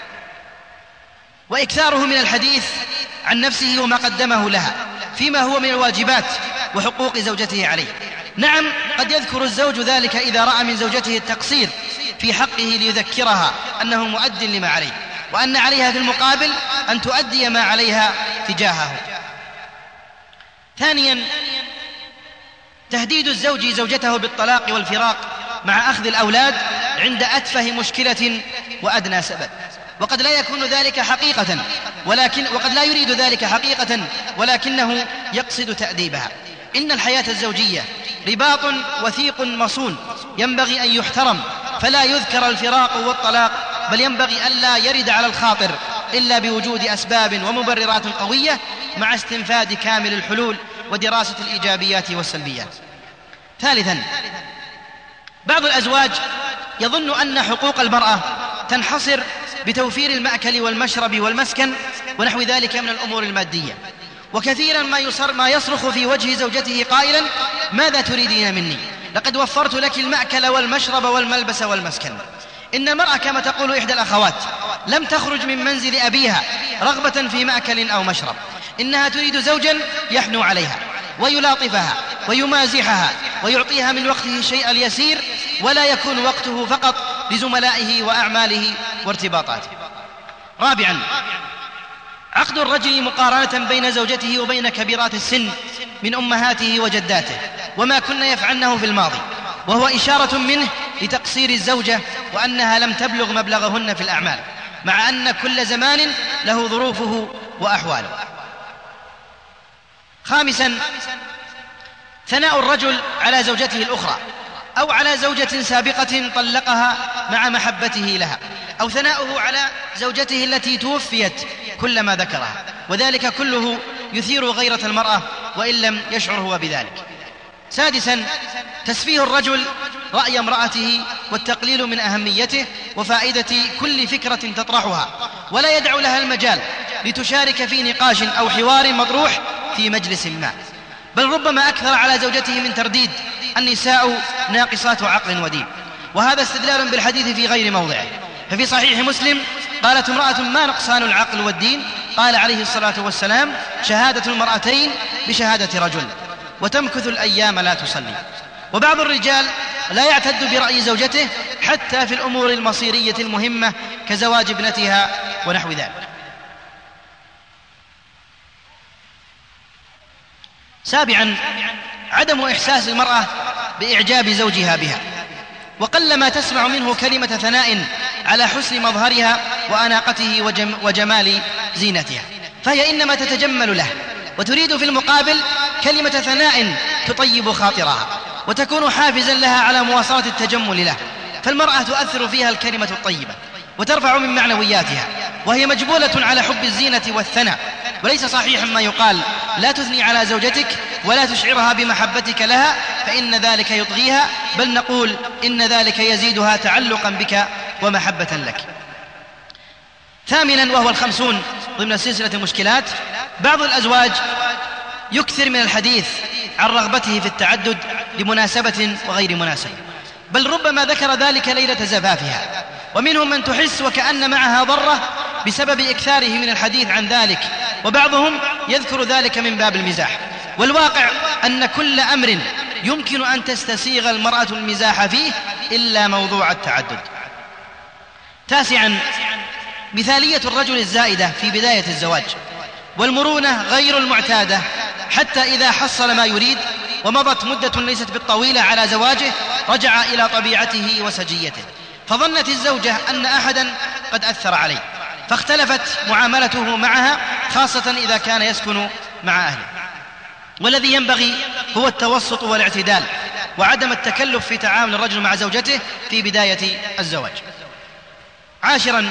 وإكثاره من الحديث عن نفسه وما قدمه لها فيما هو من الواجبات وحقوق زوجته عليه. نعم، قد يذكر الزوج ذلك إذا رأى من زوجته التقصير في حقه ليذكرها أنه مؤد لما عليه، وأن عليها في المقابل أن تؤدي ما عليها تجاهه. ثانيا، تهديد الزوج زوجته بالطلاق والفراق مع أخذ الأولاد عند أتفه مشكلة وأدنى سبب، وقد لا يكون ذلك حقيقة، وقد لا يريد ذلك حقيقة، ولكنه يقصد تأديبها. إن الحياة الزوجية رباط وثيق مصون ينبغي أن يحترم، فلا يذكر الفراق والطلاق، بل ينبغي ألا يرد على الخاطر إلا بوجود أسباب ومبررات قوية مع استنفاد كامل الحلول ودراسة الإيجابيات والسلبيات. ثالثا، بعض الأزواج يظن أن حقوق المرأة تنحصر بتوفير المأكل والمشرب والمسكن ونحو ذلك من الأمور المادية، وكثيرا ما يصرخ في وجه زوجته قائلا: ماذا تريدين مني؟ لقد وفرت لك المأكل والمشرب والملبس والمسكن. إن المرأة كما تقول إحدى الأخوات لم تخرج من منزل أبيها رغبة في مأكل أو مشرب، إنها تريد زوجا يحنو عليها ويلاطفها ويمازحها ويعطيها من وقته الشيء اليسير، ولا يكون وقته فقط لزملائه وأعماله وارتباطاته. رابعا، عقد الرجل مقارنة بين زوجته وبين كبيرات السن من أمهاته وجداته وما كن يفعلنه في الماضي، وهو إشارة منه لتقصير الزوجة وأنها لم تبلغ مبلغهن في الأعمال، مع أن كل زمان له ظروفه وأحواله. خامسا، ثناء الرجل على زوجته الأخرى أو على زوجة سابقة طلقها مع محبته لها، أو ثناؤه على زوجته التي توفيت كلما ذكرها، وذلك كله يثير غيرة المرأة وإن لم يشعر هو بذلك. سادسا، تسفيه الرجل رأي امرأته والتقليل من أهميته وفائدة كل فكرة تطرحها، ولا يدع لها المجال لتشارك في نقاش أو حوار مطروح في مجلس ما، بل ربما أكثر على زوجته من ترديد: النساء ناقصات عقل ودين، وهذا استدلال بالحديث في غير موضعه. ففي صحيح مسلم قالت امرأة: ما نقصان العقل والدين؟ قال عليه الصلاة والسلام: شهادة المرأتين بشهادة رجل، وتمكث الأيام لا تصلي. وبعض الرجال لا يعتد برأي زوجته حتى في الأمور المصيرية المهمة كزواج ابنتها ونحو ذلك. سابعا، عدم إحساس المرأة بإعجاب زوجها بها، وقلما تسمع منه كلمة ثناء على حسن مظهرها وأناقته وجمال زينتها، فهي إنما تتجمل له، وتريد في المقابل كلمة ثناء تطيب خاطرها وتكون حافزا لها على مواصلة التجمل له. فالمرأة تؤثر فيها الكلمة الطيبة وترفع من معنوياتها، وهي مجبولة على حب الزينة والثناء. وليس صحيحا ما يقال: لا تثني على زوجتك ولا تشعرها بمحبتك لها فإن ذلك يطغيها، بل نقول إن ذلك يزيدها تعلقا بك ومحبة لك. ثامنا، وهو 50 ضمن سلسلة المشكلات، بعض الأزواج يكثر من الحديث عن رغبته في التعدد لمناسبة وغير مناسبة، بل ربما ذكر ذلك ليلة زفافها. ومنهم من تحس وكأن معها ضرة بسبب إكثاره من الحديث عن ذلك، وبعضهم يذكر ذلك من باب المزاح. والواقع أن كل أمر يمكن أن تستسيغ المرأة المزاح فيه إلا موضوع التعدد. تاسعا، مثالية الرجل الزائدة في بداية الزواج، والمرونة غير المعتادة حتى إذا حصل ما يريد ومضت مدة ليست بالطويلة على زواجه رجع إلى طبيعته وسجيته، فظنت الزوجة أن أحدا قد أثر عليه فاختلفت معاملته معها، خاصة إذا كان يسكن مع أهله. والذي ينبغي هو التوسط والاعتدال وعدم التكلف في تعامل الرجل مع زوجته في بداية الزواج. عاشرا،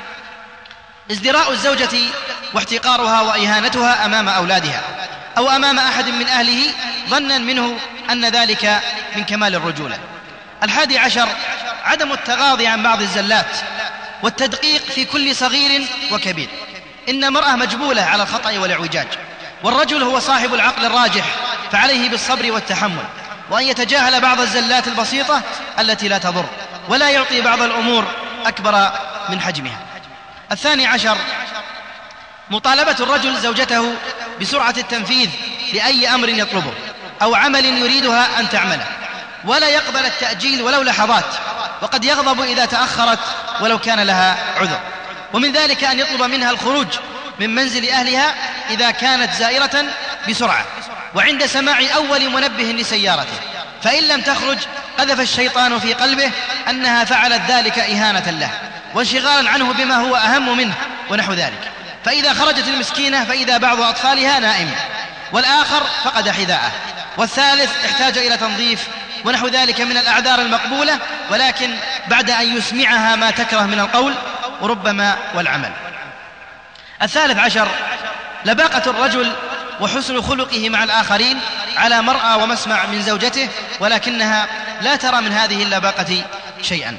ازدراء الزوجة واحتقارها وإهانتها أمام أولادها أو أمام أحد من أهله ظنا منه أن ذلك من كمال الرجولة. 11، عدم التغاضي عن بعض الزلات والتدقيق في كل صغير وكبير. إن المرأة مجبولة على الخطأ والاعوجاج، والرجل هو صاحب العقل الراجح، فعليه بالصبر والتحمل. وأن يتجاهل بعض الزلات البسيطة التي لا تضر، ولا يعطي بعض الأمور أكبر من حجمها. 12، مطالبة الرجل زوجته بسرعة التنفيذ لأي أمر يطلبه أو عمل يريدها أن تعمله، ولا يقبل التأجيل ولو لحظات، وقد يغضب إذا تأخرت ولو كان لها عذر. ومن ذلك أن يطلب منها الخروج من منزل أهلها إذا كانت زائرة بسرعة، وعند سماع أول منبه لسيارته، فإن لم تخرج قذف الشيطان في قلبه أنها فعلت ذلك إهانة له وانشغالا عنه بما هو أهم منه ونحو ذلك. فإذا خرجت المسكينة فإذا بعض أطفالها نائم، والآخر فقد حذاءه، والثالث احتاج إلى تنظيف ونحو ذلك من الأعذار المقبولة، ولكن بعد أن يسمعها ما تكره من القول وربما والعمل. 13، لباقة الرجل وحسن خلقه مع الآخرين على مرأى ومسمع من زوجته، ولكنها لا ترى من هذه اللباقة شيئا.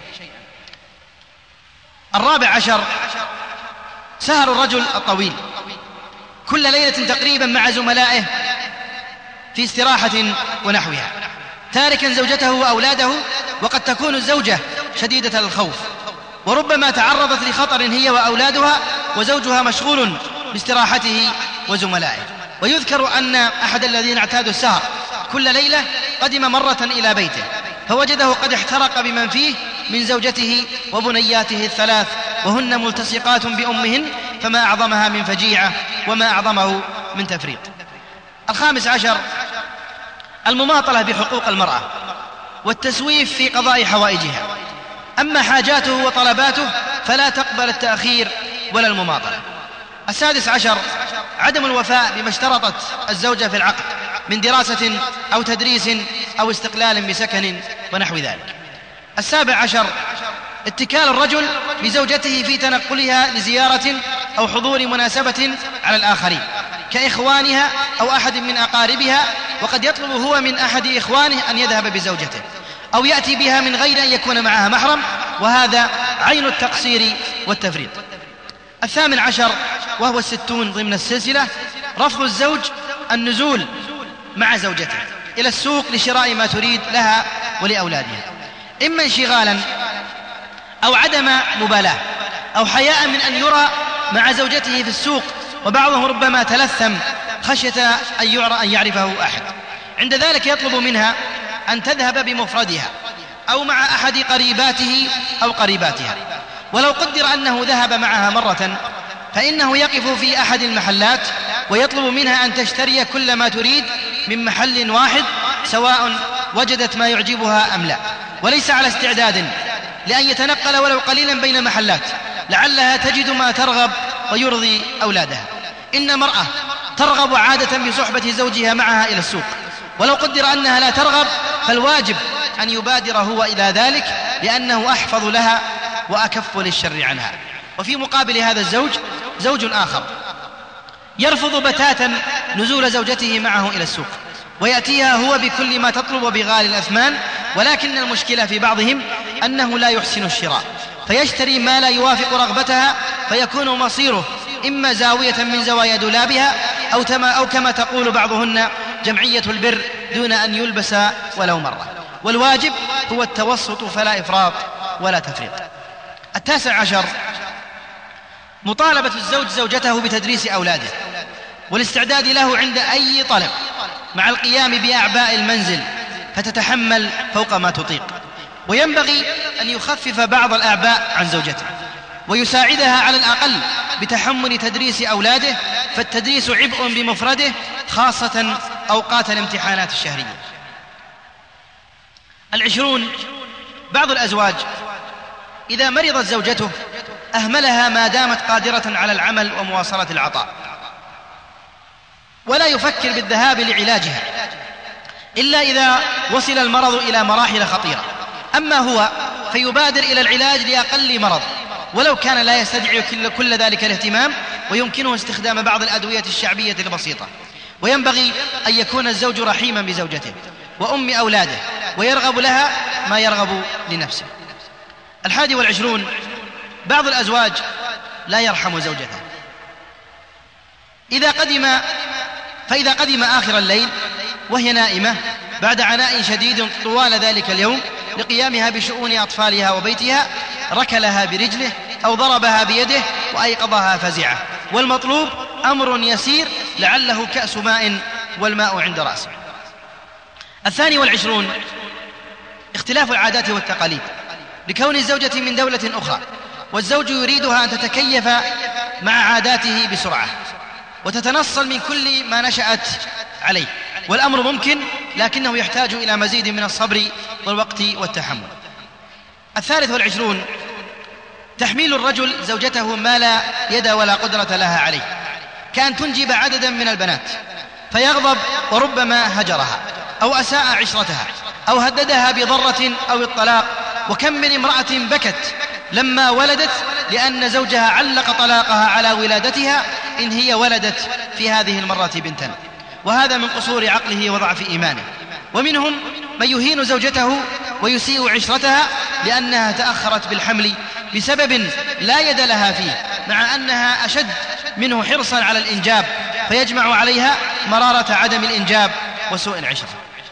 14، سهر الرجل الطويل كل ليلة تقريبا مع زملائه في استراحة ونحوها، تاركا زوجته وأولاده، وقد تكون الزوجة شديدة الخوف، وربما تعرضت لخطر هي وأولادها وزوجها مشغول باستراحته وزملائه. ويذكر أن أحد الذين اعتادوا السهر كل ليلة قدم مرة إلى بيته فوجده قد احترق بمن فيه من زوجته وبنياته الثلاث، وهن ملتصقات بأمهن، فما أعظمها من فجيعة وما أعظمه من تفريط. 15، المماطلة بحقوق المرأة والتسويف في قضاء حوائجها، أما حاجاته وطلباته فلا تقبل التأخير ولا المماطلة. 16، عدم الوفاء بما اشترطت الزوجة في العقد من دراسة أو تدريس أو استقلال بسكن ونحو ذلك. 17، اتكال الرجل بزوجته في تنقلها لزيارة أو حضور مناسبة على الآخرين كإخوانها أو أحد من أقاربها، وقد يطلب هو من أحد إخوانه أن يذهب بزوجته أو يأتي بها من غير أن يكون معها محرم، وهذا عين التقصير والتفريط. 18، وهو 60 ضمن السلسلة، رفض الزوج النزول مع زوجته إلى السوق لشراء ما تريد لها ولأولادها، إما انشغالا أو عدم مبالاة أو حياء من أن يرى مع زوجته في السوق، وبعضهم ربما تلثم خشية أن يعرفه أحد. عند ذلك يطلب منها أن تذهب بمفردها أو مع أحد قريباته أو قريباتها، ولو قدر أنه ذهب معها مرة فإنه يقف في أحد المحلات ويطلب منها أن تشتري كل ما تريد من محل واحد سواء وجدت ما يعجبها أم لا، وليس على استعداد لأن يتنقل ولو قليلا بين محلات لعلها تجد ما ترغب ويرضي أولادها. إن مرأة ترغب عادة بصحبة زوجها معها إلى السوق، ولو قدر أنها لا ترغب فالواجب أن يبادر هو إلى ذلك لأنه أحفظ لها وأكف للشر عنها. وفي مقابل هذا الزوج زوج آخر يرفض بتاتا نزول زوجته معه إلى السوق، ويأتيها هو بكل ما تطلب بغالي الأثمان، ولكن المشكلة في بعضهم أنه لا يحسن الشراء فيشتري ما لا يوافق رغبتها، فيكون مصيره إما زاوية من زوايا دولابها أو كما تقول بعضهن جمعية البر دون أن يلبس ولو مرة. والواجب هو التوسط فلا إفراط ولا تفريط. 19، مطالبة الزوج زوجته بتدريس أولاده والاستعداد له عند أي طلب مع القيام بأعباء المنزل فتتحمل فوق ما تطيق، وينبغي أن يخفف بعض الأعباء عن زوجته ويساعدها على الأقل بتحمل تدريس أولاده، فالتدريس عبء بمفرده خاصة أوقات الامتحانات الشهرية. 20، بعض الأزواج إذا مرضت زوجته أهملها ما دامت قادرة على العمل ومواصلة العطاء، ولا يفكر بالذهاب لعلاجها إلا إذا وصل المرض إلى مراحل خطيرة، أما هو فيبادر إلى العلاج لأقل مرض ولو كان لا يستدعي كل ذلك الاهتمام، ويمكنه استخدام بعض الأدوية الشعبية البسيطة. وينبغي أن يكون الزوج رحيما بزوجته وأم أولاده ويرغب لها ما يرغب لنفسه. 21، بعض الأزواج لا يرحم زوجته فإذا قدم آخر الليل وهي نائمة بعد عناء شديد طوال ذلك اليوم لقيامها بشؤون أطفالها وبيتها، ركلها برجله أو ضربها بيده وأيقظها فزعة، والمطلوب أمر يسير لعله كأس ماء والماء عند رأسه. 22 اختلاف العادات والتقاليد، لكون الزوجة من دولة أخرى والزوج يريدها أن تتكيف مع عاداته بسرعة وتتنصل من كل ما نشأت عليه، والأمر ممكن لكنه يحتاج إلى مزيد من الصبر والوقت والتحمل. 23 تحميل الرجل زوجته ما لا يد ولا قدرة لها عليه، كأن تنجب عددا من البنات فيغضب وربما هجرها أو أساء عشرتها أو هددها بضرة أو الطلاق. وكم من امرأة بكت لما ولدت لأن زوجها علق طلاقها على ولادتها إن هي ولدت في هذه المرة بنتا، وهذا من قصور عقله وضعف إيمانه. ومنهم من يهين زوجته ويسيء عشرتها لأنها تأخرت بالحمل بسبب لا يد لها فيه، مع أنها أشد منه حرصا على الإنجاب، فيجمع عليها مرارة عدم الإنجاب وسوء العشرة.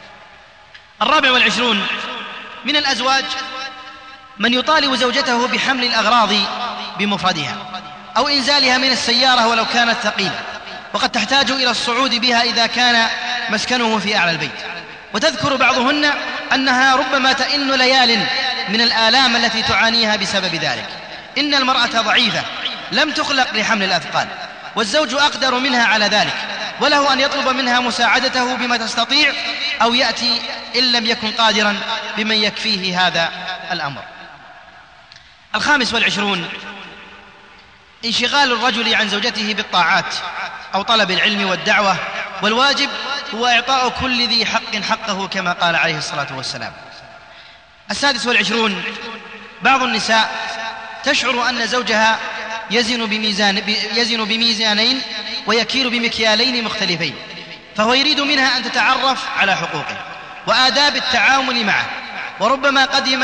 24 من الأزواج من يطالب زوجته بحمل الأغراض بمفردها أو إنزالها من السيارة ولو كانت ثقيلة، وقد تحتاج إلى الصعود بها إذا كان مسكنه في أعلى البيت. وتذكر بعضهن أنها ربما تئن ليال من الآلام التي تعانيها بسبب ذلك. إن المرأة ضعيفة لم تخلق لحمل الأثقال، والزوج أقدر منها على ذلك، وله أن يطلب منها مساعدته بما تستطيع أو يأتي إن لم يكن قادرا بمن يكفيه هذا الأمر. 25 انشغال الرجل عن زوجته بالطاعات أو طلب العلم والدعوة، والواجب هو إعطاء كل ذي حق حقه كما قال عليه الصلاة والسلام. 26 بعض النساء تشعر أن زوجها يزن بميزانين ويكيل بمكيالين مختلفين، فهو يريد منها أن تتعرف على حقوقه وآداب التعامل معه، وربما قدم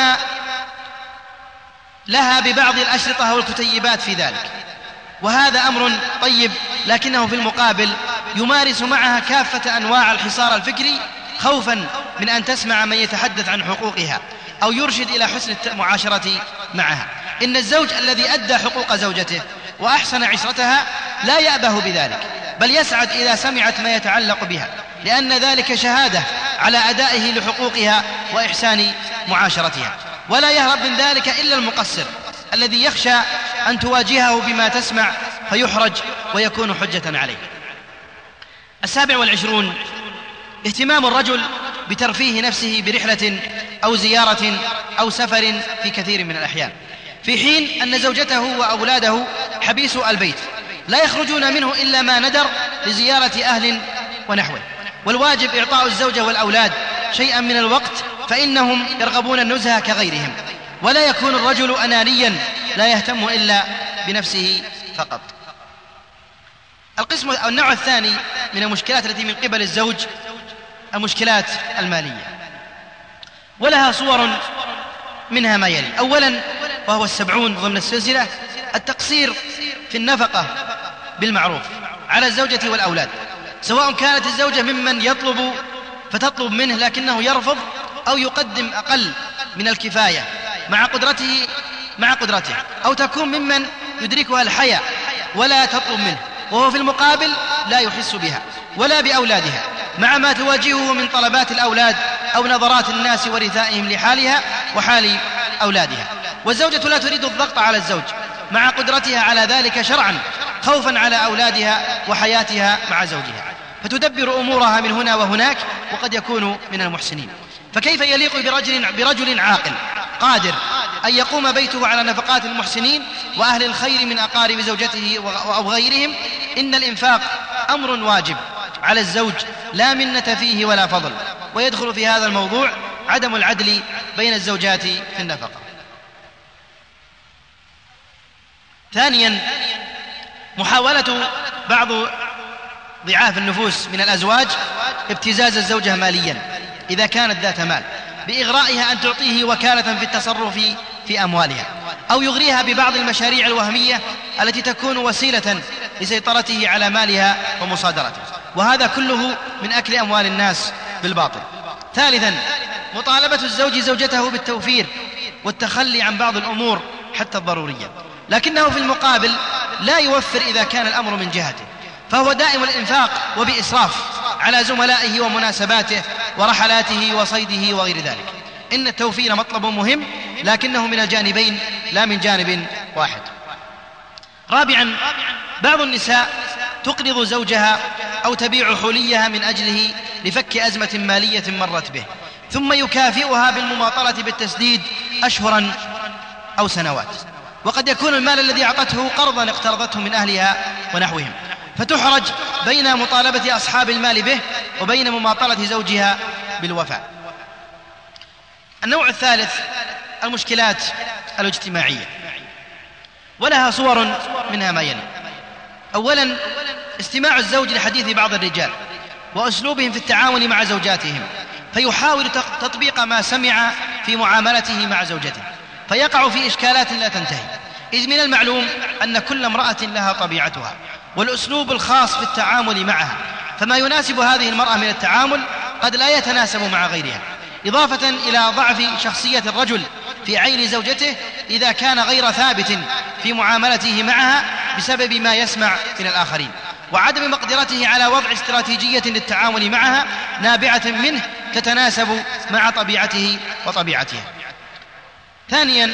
لها ببعض الأشرطة والكتيبات في ذلك، وهذا أمر طيب، لكنه في المقابل يمارس معها كافة أنواع الحصار الفكري خوفا من أن تسمع من يتحدث عن حقوقها أو يرشد إلى حسن المعاشرة معها. إن الزوج الذي أدى حقوق زوجته وأحسن عشرتها لا يأبه بذلك، بل يسعد إذا سمعت ما يتعلق بها، لأن ذلك شهادة على أدائه لحقوقها وإحسان معاشرتها. ولا يهرب من ذلك إلا المقصر الذي يخشى أن تواجهه بما تسمع فيحرج ويكون حجة عليه. 27 اهتمام الرجل بترفيه نفسه برحلة أو زيارة أو سفر في كثير من الأحيان، في حين أن زوجته وأولاده حبيسوا البيت لا يخرجون منه إلا ما ندر لزيارة أهل ونحوه. والواجب إعطاء الزوجة والأولاد شيئا من الوقت، فإنهم يرغبون النزهة كغيرهم، ولا يكون الرجل أنانيا لا يهتم إلا بنفسه فقط. النوع الثاني من المشكلات التي من قبل الزوج المشكلات المالية، ولها صور منها ما يلي. أولا، وهو 70 ضمن السلسلة، التقصير في النفقة بالمعروف على الزوجة والأولاد، سواء كانت الزوجة ممن يطلب فتطلب منه لكنه يرفض، أو يقدم أقل من الكفاية مع قدرته، أو تكون ممن يدركها الحياء ولا تطلب منه، وهو في المقابل لا يحس بها ولا بأولادها، مع ما تواجهه من طلبات الأولاد أو نظرات الناس ورثائهم لحالها وحال أولادها. والزوجة لا تريد الضغط على الزوج مع قدرتها على ذلك شرعا، خوفا على أولادها وحياتها مع زوجها، فتدبر أمورها من هنا وهناك، وقد يكون من المحسنين. فكيف يليق برجل عاقل قادر أن يقوم بيته على نفقات المحسنين وأهل الخير من أقارب زوجته أو غيرهم؟ إن الإنفاق أمر واجب على الزوج لا منة فيه ولا فضل، ويدخل في هذا الموضوع عدم العدل بين الزوجات في النفقة. ثانيا، محاولة بعض ضعاف النفوس من الأزواج ابتزاز الزوجة ماليا إذا كانت ذات مال، بإغرائها أن تعطيه وكالة في التصرف في أموالها، أو يغريها ببعض المشاريع الوهمية التي تكون وسيلة لسيطرته على مالها ومصادرته، وهذا كله من أكل أموال الناس بالباطل. ثالثا مطالبة الزوج زوجته بالتوفير والتخلي عن بعض الأمور حتى الضرورية، لكنه في المقابل لا يوفر إذا كان الأمر من جهته، فهو دائم الإنفاق وبإسراف على زملائه ومناسباته ورحلاته وصيده وغير ذلك. إن التوفير مطلب مهم، لكنه من الجانبين لا من جانب واحد. رابعا بعض النساء تقرض زوجها أو تبيع حليها من أجله لفك أزمة مالية مرت به، ثم يكافئها بالمماطلة بالتسديد أشهرا أو سنوات، وقد يكون المال الذي أعطته قرضا اقترضته من أهلها ونحوهم، فتحرج بين مطالبة أصحاب المال به وبين مماطلة زوجها بالوفاء. النوع الثالث المشكلات الاجتماعية، ولها صور منها ما يلي. أولا استماع الزوج لحديث بعض الرجال وأسلوبهم في التعامل مع زوجاتهم، فيحاول تطبيق ما سمع في معاملته مع زوجته، فيقع في إشكالات لا تنتهي، إذ من المعلوم أن كل امرأة لها طبيعتها والأسلوب الخاص في التعامل معها، فما يناسب هذه المرأة من التعامل قد لا يتناسب مع غيرها، إضافة إلى ضعف شخصية الرجل في عين زوجته إذا كان غير ثابت في معاملته معها بسبب ما يسمع من الآخرين، وعدم مقدرته على وضع استراتيجية للتعامل معها نابعة منه تتناسب مع طبيعته وطبيعتها. ثانيا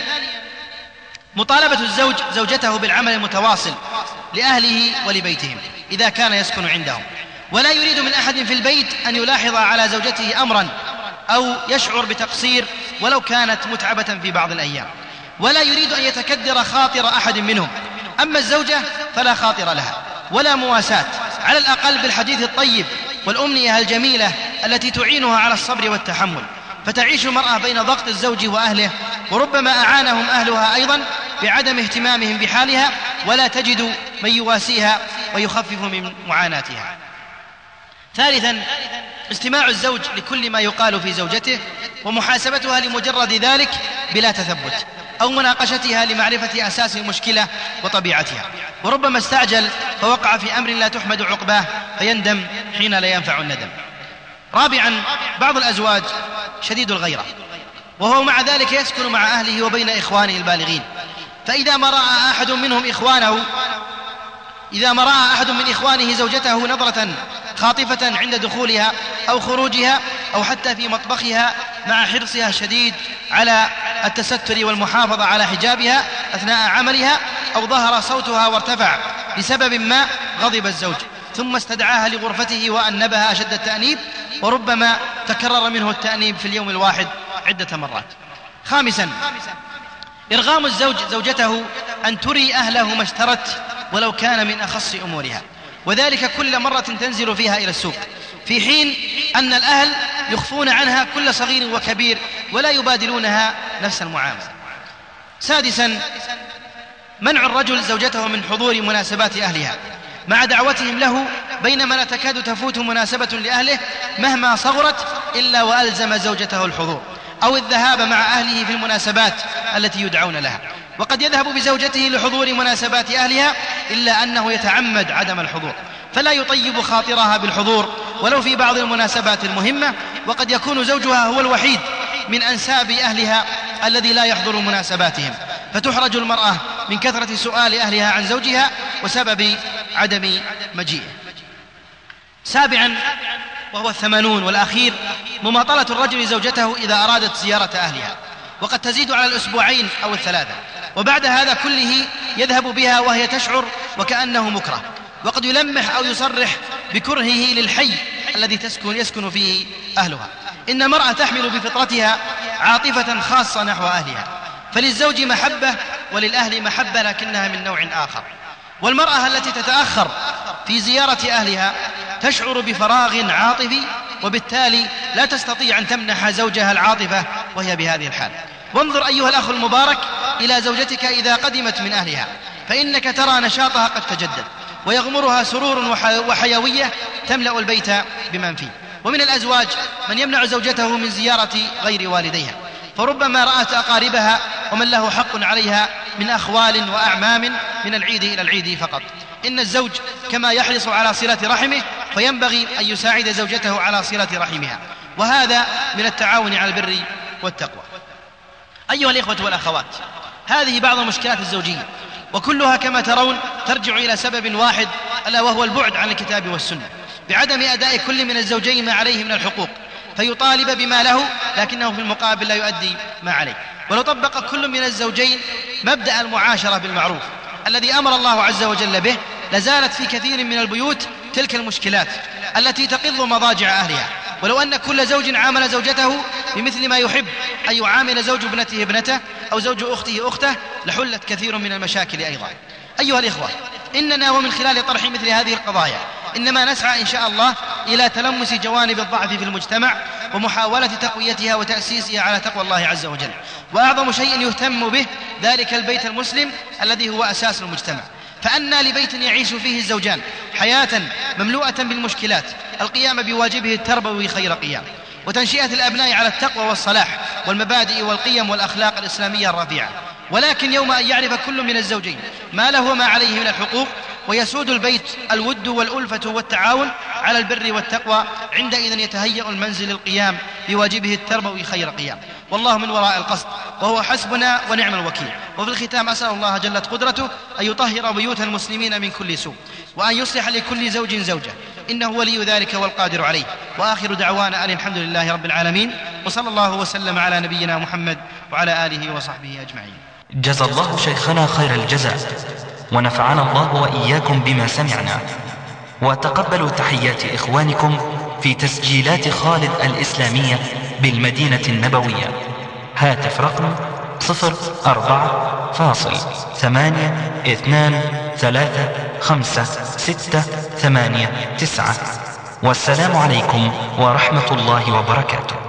مطالبة الزوج زوجته بالعمل المتواصل لأهله ولبيتهم إذا كان يسكن عندهم، ولا يريد من أحد في البيت أن يلاحظ على زوجته أمرا أو يشعر بتقصير ولو كانت متعبة في بعض الأيام، ولا يريد أن يتكدر خاطر أحد منهم. أما الزوجة فلا خاطر لها ولا مواساة، على الأقل بالحديث الطيب والأمنية الجميلة التي تعينها على الصبر والتحمل، فتعيش المرأة بين ضغط الزوج وأهله، وربما أعانهم أهلها أيضا بعدم اهتمامهم بحالها، ولا تجد من يواسيها ويخفف من معاناتها. ثالثا استماع الزوج لكل ما يقال في زوجته ومحاسبتها لمجرد ذلك بلا تثبت، أو مناقشتها لمعرفة أساس المشكلة وطبيعتها، وربما استعجل فوقع في أمر لا تحمد عقباه فيندم حين لا ينفع الندم. رابعا بعض الأزواج شديد الغيرة، وهو مع ذلك يسكن مع أهله وبين إخوانه البالغين، فإذا ما رأى أحد من إخوانه زوجته نظرة خاطفة عند دخولها أو خروجها أو حتى في مطبخها مع حرصها الشديد على التستر والمحافظة على حجابها أثناء عملها، أو ظهر صوتها وارتفع لسبب ما، غضب الزوج ثم استدعاها لغرفته وأنبها أشد التأنيب، وربما تكرر منه التأنيب في اليوم الواحد عدة مرات. خامسا إرغام الزوج زوجته أن تري أهله ما اشترت ولو كان من أخص أمورها، وذلك كل مرة تنزل فيها إلى السوق، في حين أن الأهل يخفون عنها كل صغير وكبير ولا يبادلونها نفس المعاملة. سادسا منع الرجل زوجته من حضور مناسبات أهلها مع دعوتهم له، بينما لا تكاد تفوت مناسبة لأهله مهما صغرت إلا وألزم زوجته الحضور أو الذهاب مع أهله في المناسبات التي يدعون لها، وقد يذهب بزوجته لحضور مناسبات أهلها إلا أنه يتعمد عدم الحضور، فلا يطيب خاطرها بالحضور ولو في بعض المناسبات المهمة، وقد يكون زوجها هو الوحيد من أنساب أهلها الذي لا يحضر مناسباتهم، فتحرج المرأة من كثرة سؤال أهلها عن زوجها وسبب عدم مجيئه. سابعا وهو 80 والأخير مماطلة الرجل زوجته إذا أرادت زيارة أهلها، وقد تزيد على الأسبوعين أو الثلاثة، وبعد هذا كله يذهب بها وهي تشعر وكأنه مكره، وقد يلمح أو يصرح بكرهه للحي الذي يسكن فيه أهلها. إن المرأة تحمل بفطرتها عاطفة خاصة نحو أهلها، فللزوج محبة وللأهل محبة لكنها من نوع آخر، والمرأة التي تتأخر في زيارة أهلها تشعر بفراغ عاطفي، وبالتالي لا تستطيع أن تمنح زوجها العاطفة وهي بهذه الحال. وانظر أيها الأخ المبارك إلى زوجتك إذا قدمت من أهلها، فإنك ترى نشاطها قد تجدد ويغمرها سرور وحيوية تملأ البيت بمن فيه. ومن الأزواج من يمنع زوجته من زيارة غير والديها، فربما رأت أقاربها ومن له حق عليها من أخوال وأعمام من العيد إلى العيد فقط. إن الزوج كما يحرص على صلة رحمه فينبغي أن يساعد زوجته على صلة رحمها، وهذا من التعاون على البر والتقوى. أيها الإخوة والأخوات، هذه بعض المشكلات الزوجية، وكلها كما ترون ترجع إلى سبب واحد، ألا وهو البعد عن الكتاب والسنة، بعدم أداء كل من الزوجين ما عليه من الحقوق، فيطالب بما له لكنه في المقابل لا يؤدي ما عليه. ولو طبق كل من الزوجين مبدأ المعاشرة بالمعروف الذي أمر الله عز وجل به، لزالت في كثير من البيوت تلك المشكلات التي تقض مضاجع أهلها. ولو أن كل زوج عامل زوجته بمثل ما يحب أن يعامل زوج ابنته ابنته أو زوج أخته أخته، لحلت كثير من المشاكل أيضا. أيها الإخوة، إننا ومن خلال طرح مثل هذه القضايا إنما نسعى إن شاء الله إلى تلمس جوانب الضعف في المجتمع ومحاولة تقويتها وتأسيسها على تقوى الله عز وجل. وأعظم شيء يهتم به ذلك البيت المسلم الذي هو أساس المجتمع. فأنى لبيت يعيش فيه الزوجان حياة مملوءة بالمشكلات القيام بواجبه التربوي خير قيام، وتنشئة الأبناء على التقوى والصلاح والمبادئ والقيم والأخلاق الإسلامية الرفيعة. ولكن يوم أن يعرف كل من الزوجين ما له وما عليه من الحقوق، ويسود البيت الود والألفة والتعاون على البر والتقوى، عندئذ يتهيأ المنزل للقيام بواجبه التربوي خير قيام، والله من وراء القصد، وهو حسبنا ونعم الوكيل. وفي الختام أسأل الله جلت قدرته أن يطهر بيوت المسلمين من كل سوء، وأن يصلح لكل زوج زوجة، إنه ولي ذلك والقادر عليه. وآخر دعوانا أن الحمد لله رب العالمين، وصلى الله وسلم على نبينا محمد وعلى آله وصحبه أجمعين. جزى الله شيخنا خير الجزاء، ونفعنا الله وإياكم بما سمعنا. وتقبلوا تحيات إخوانكم في تسجيلات خالد الإسلامية بالمدينة النبوية. هاتف رقم 04-823-5-6-8-9. والسلام عليكم ورحمة الله وبركاته.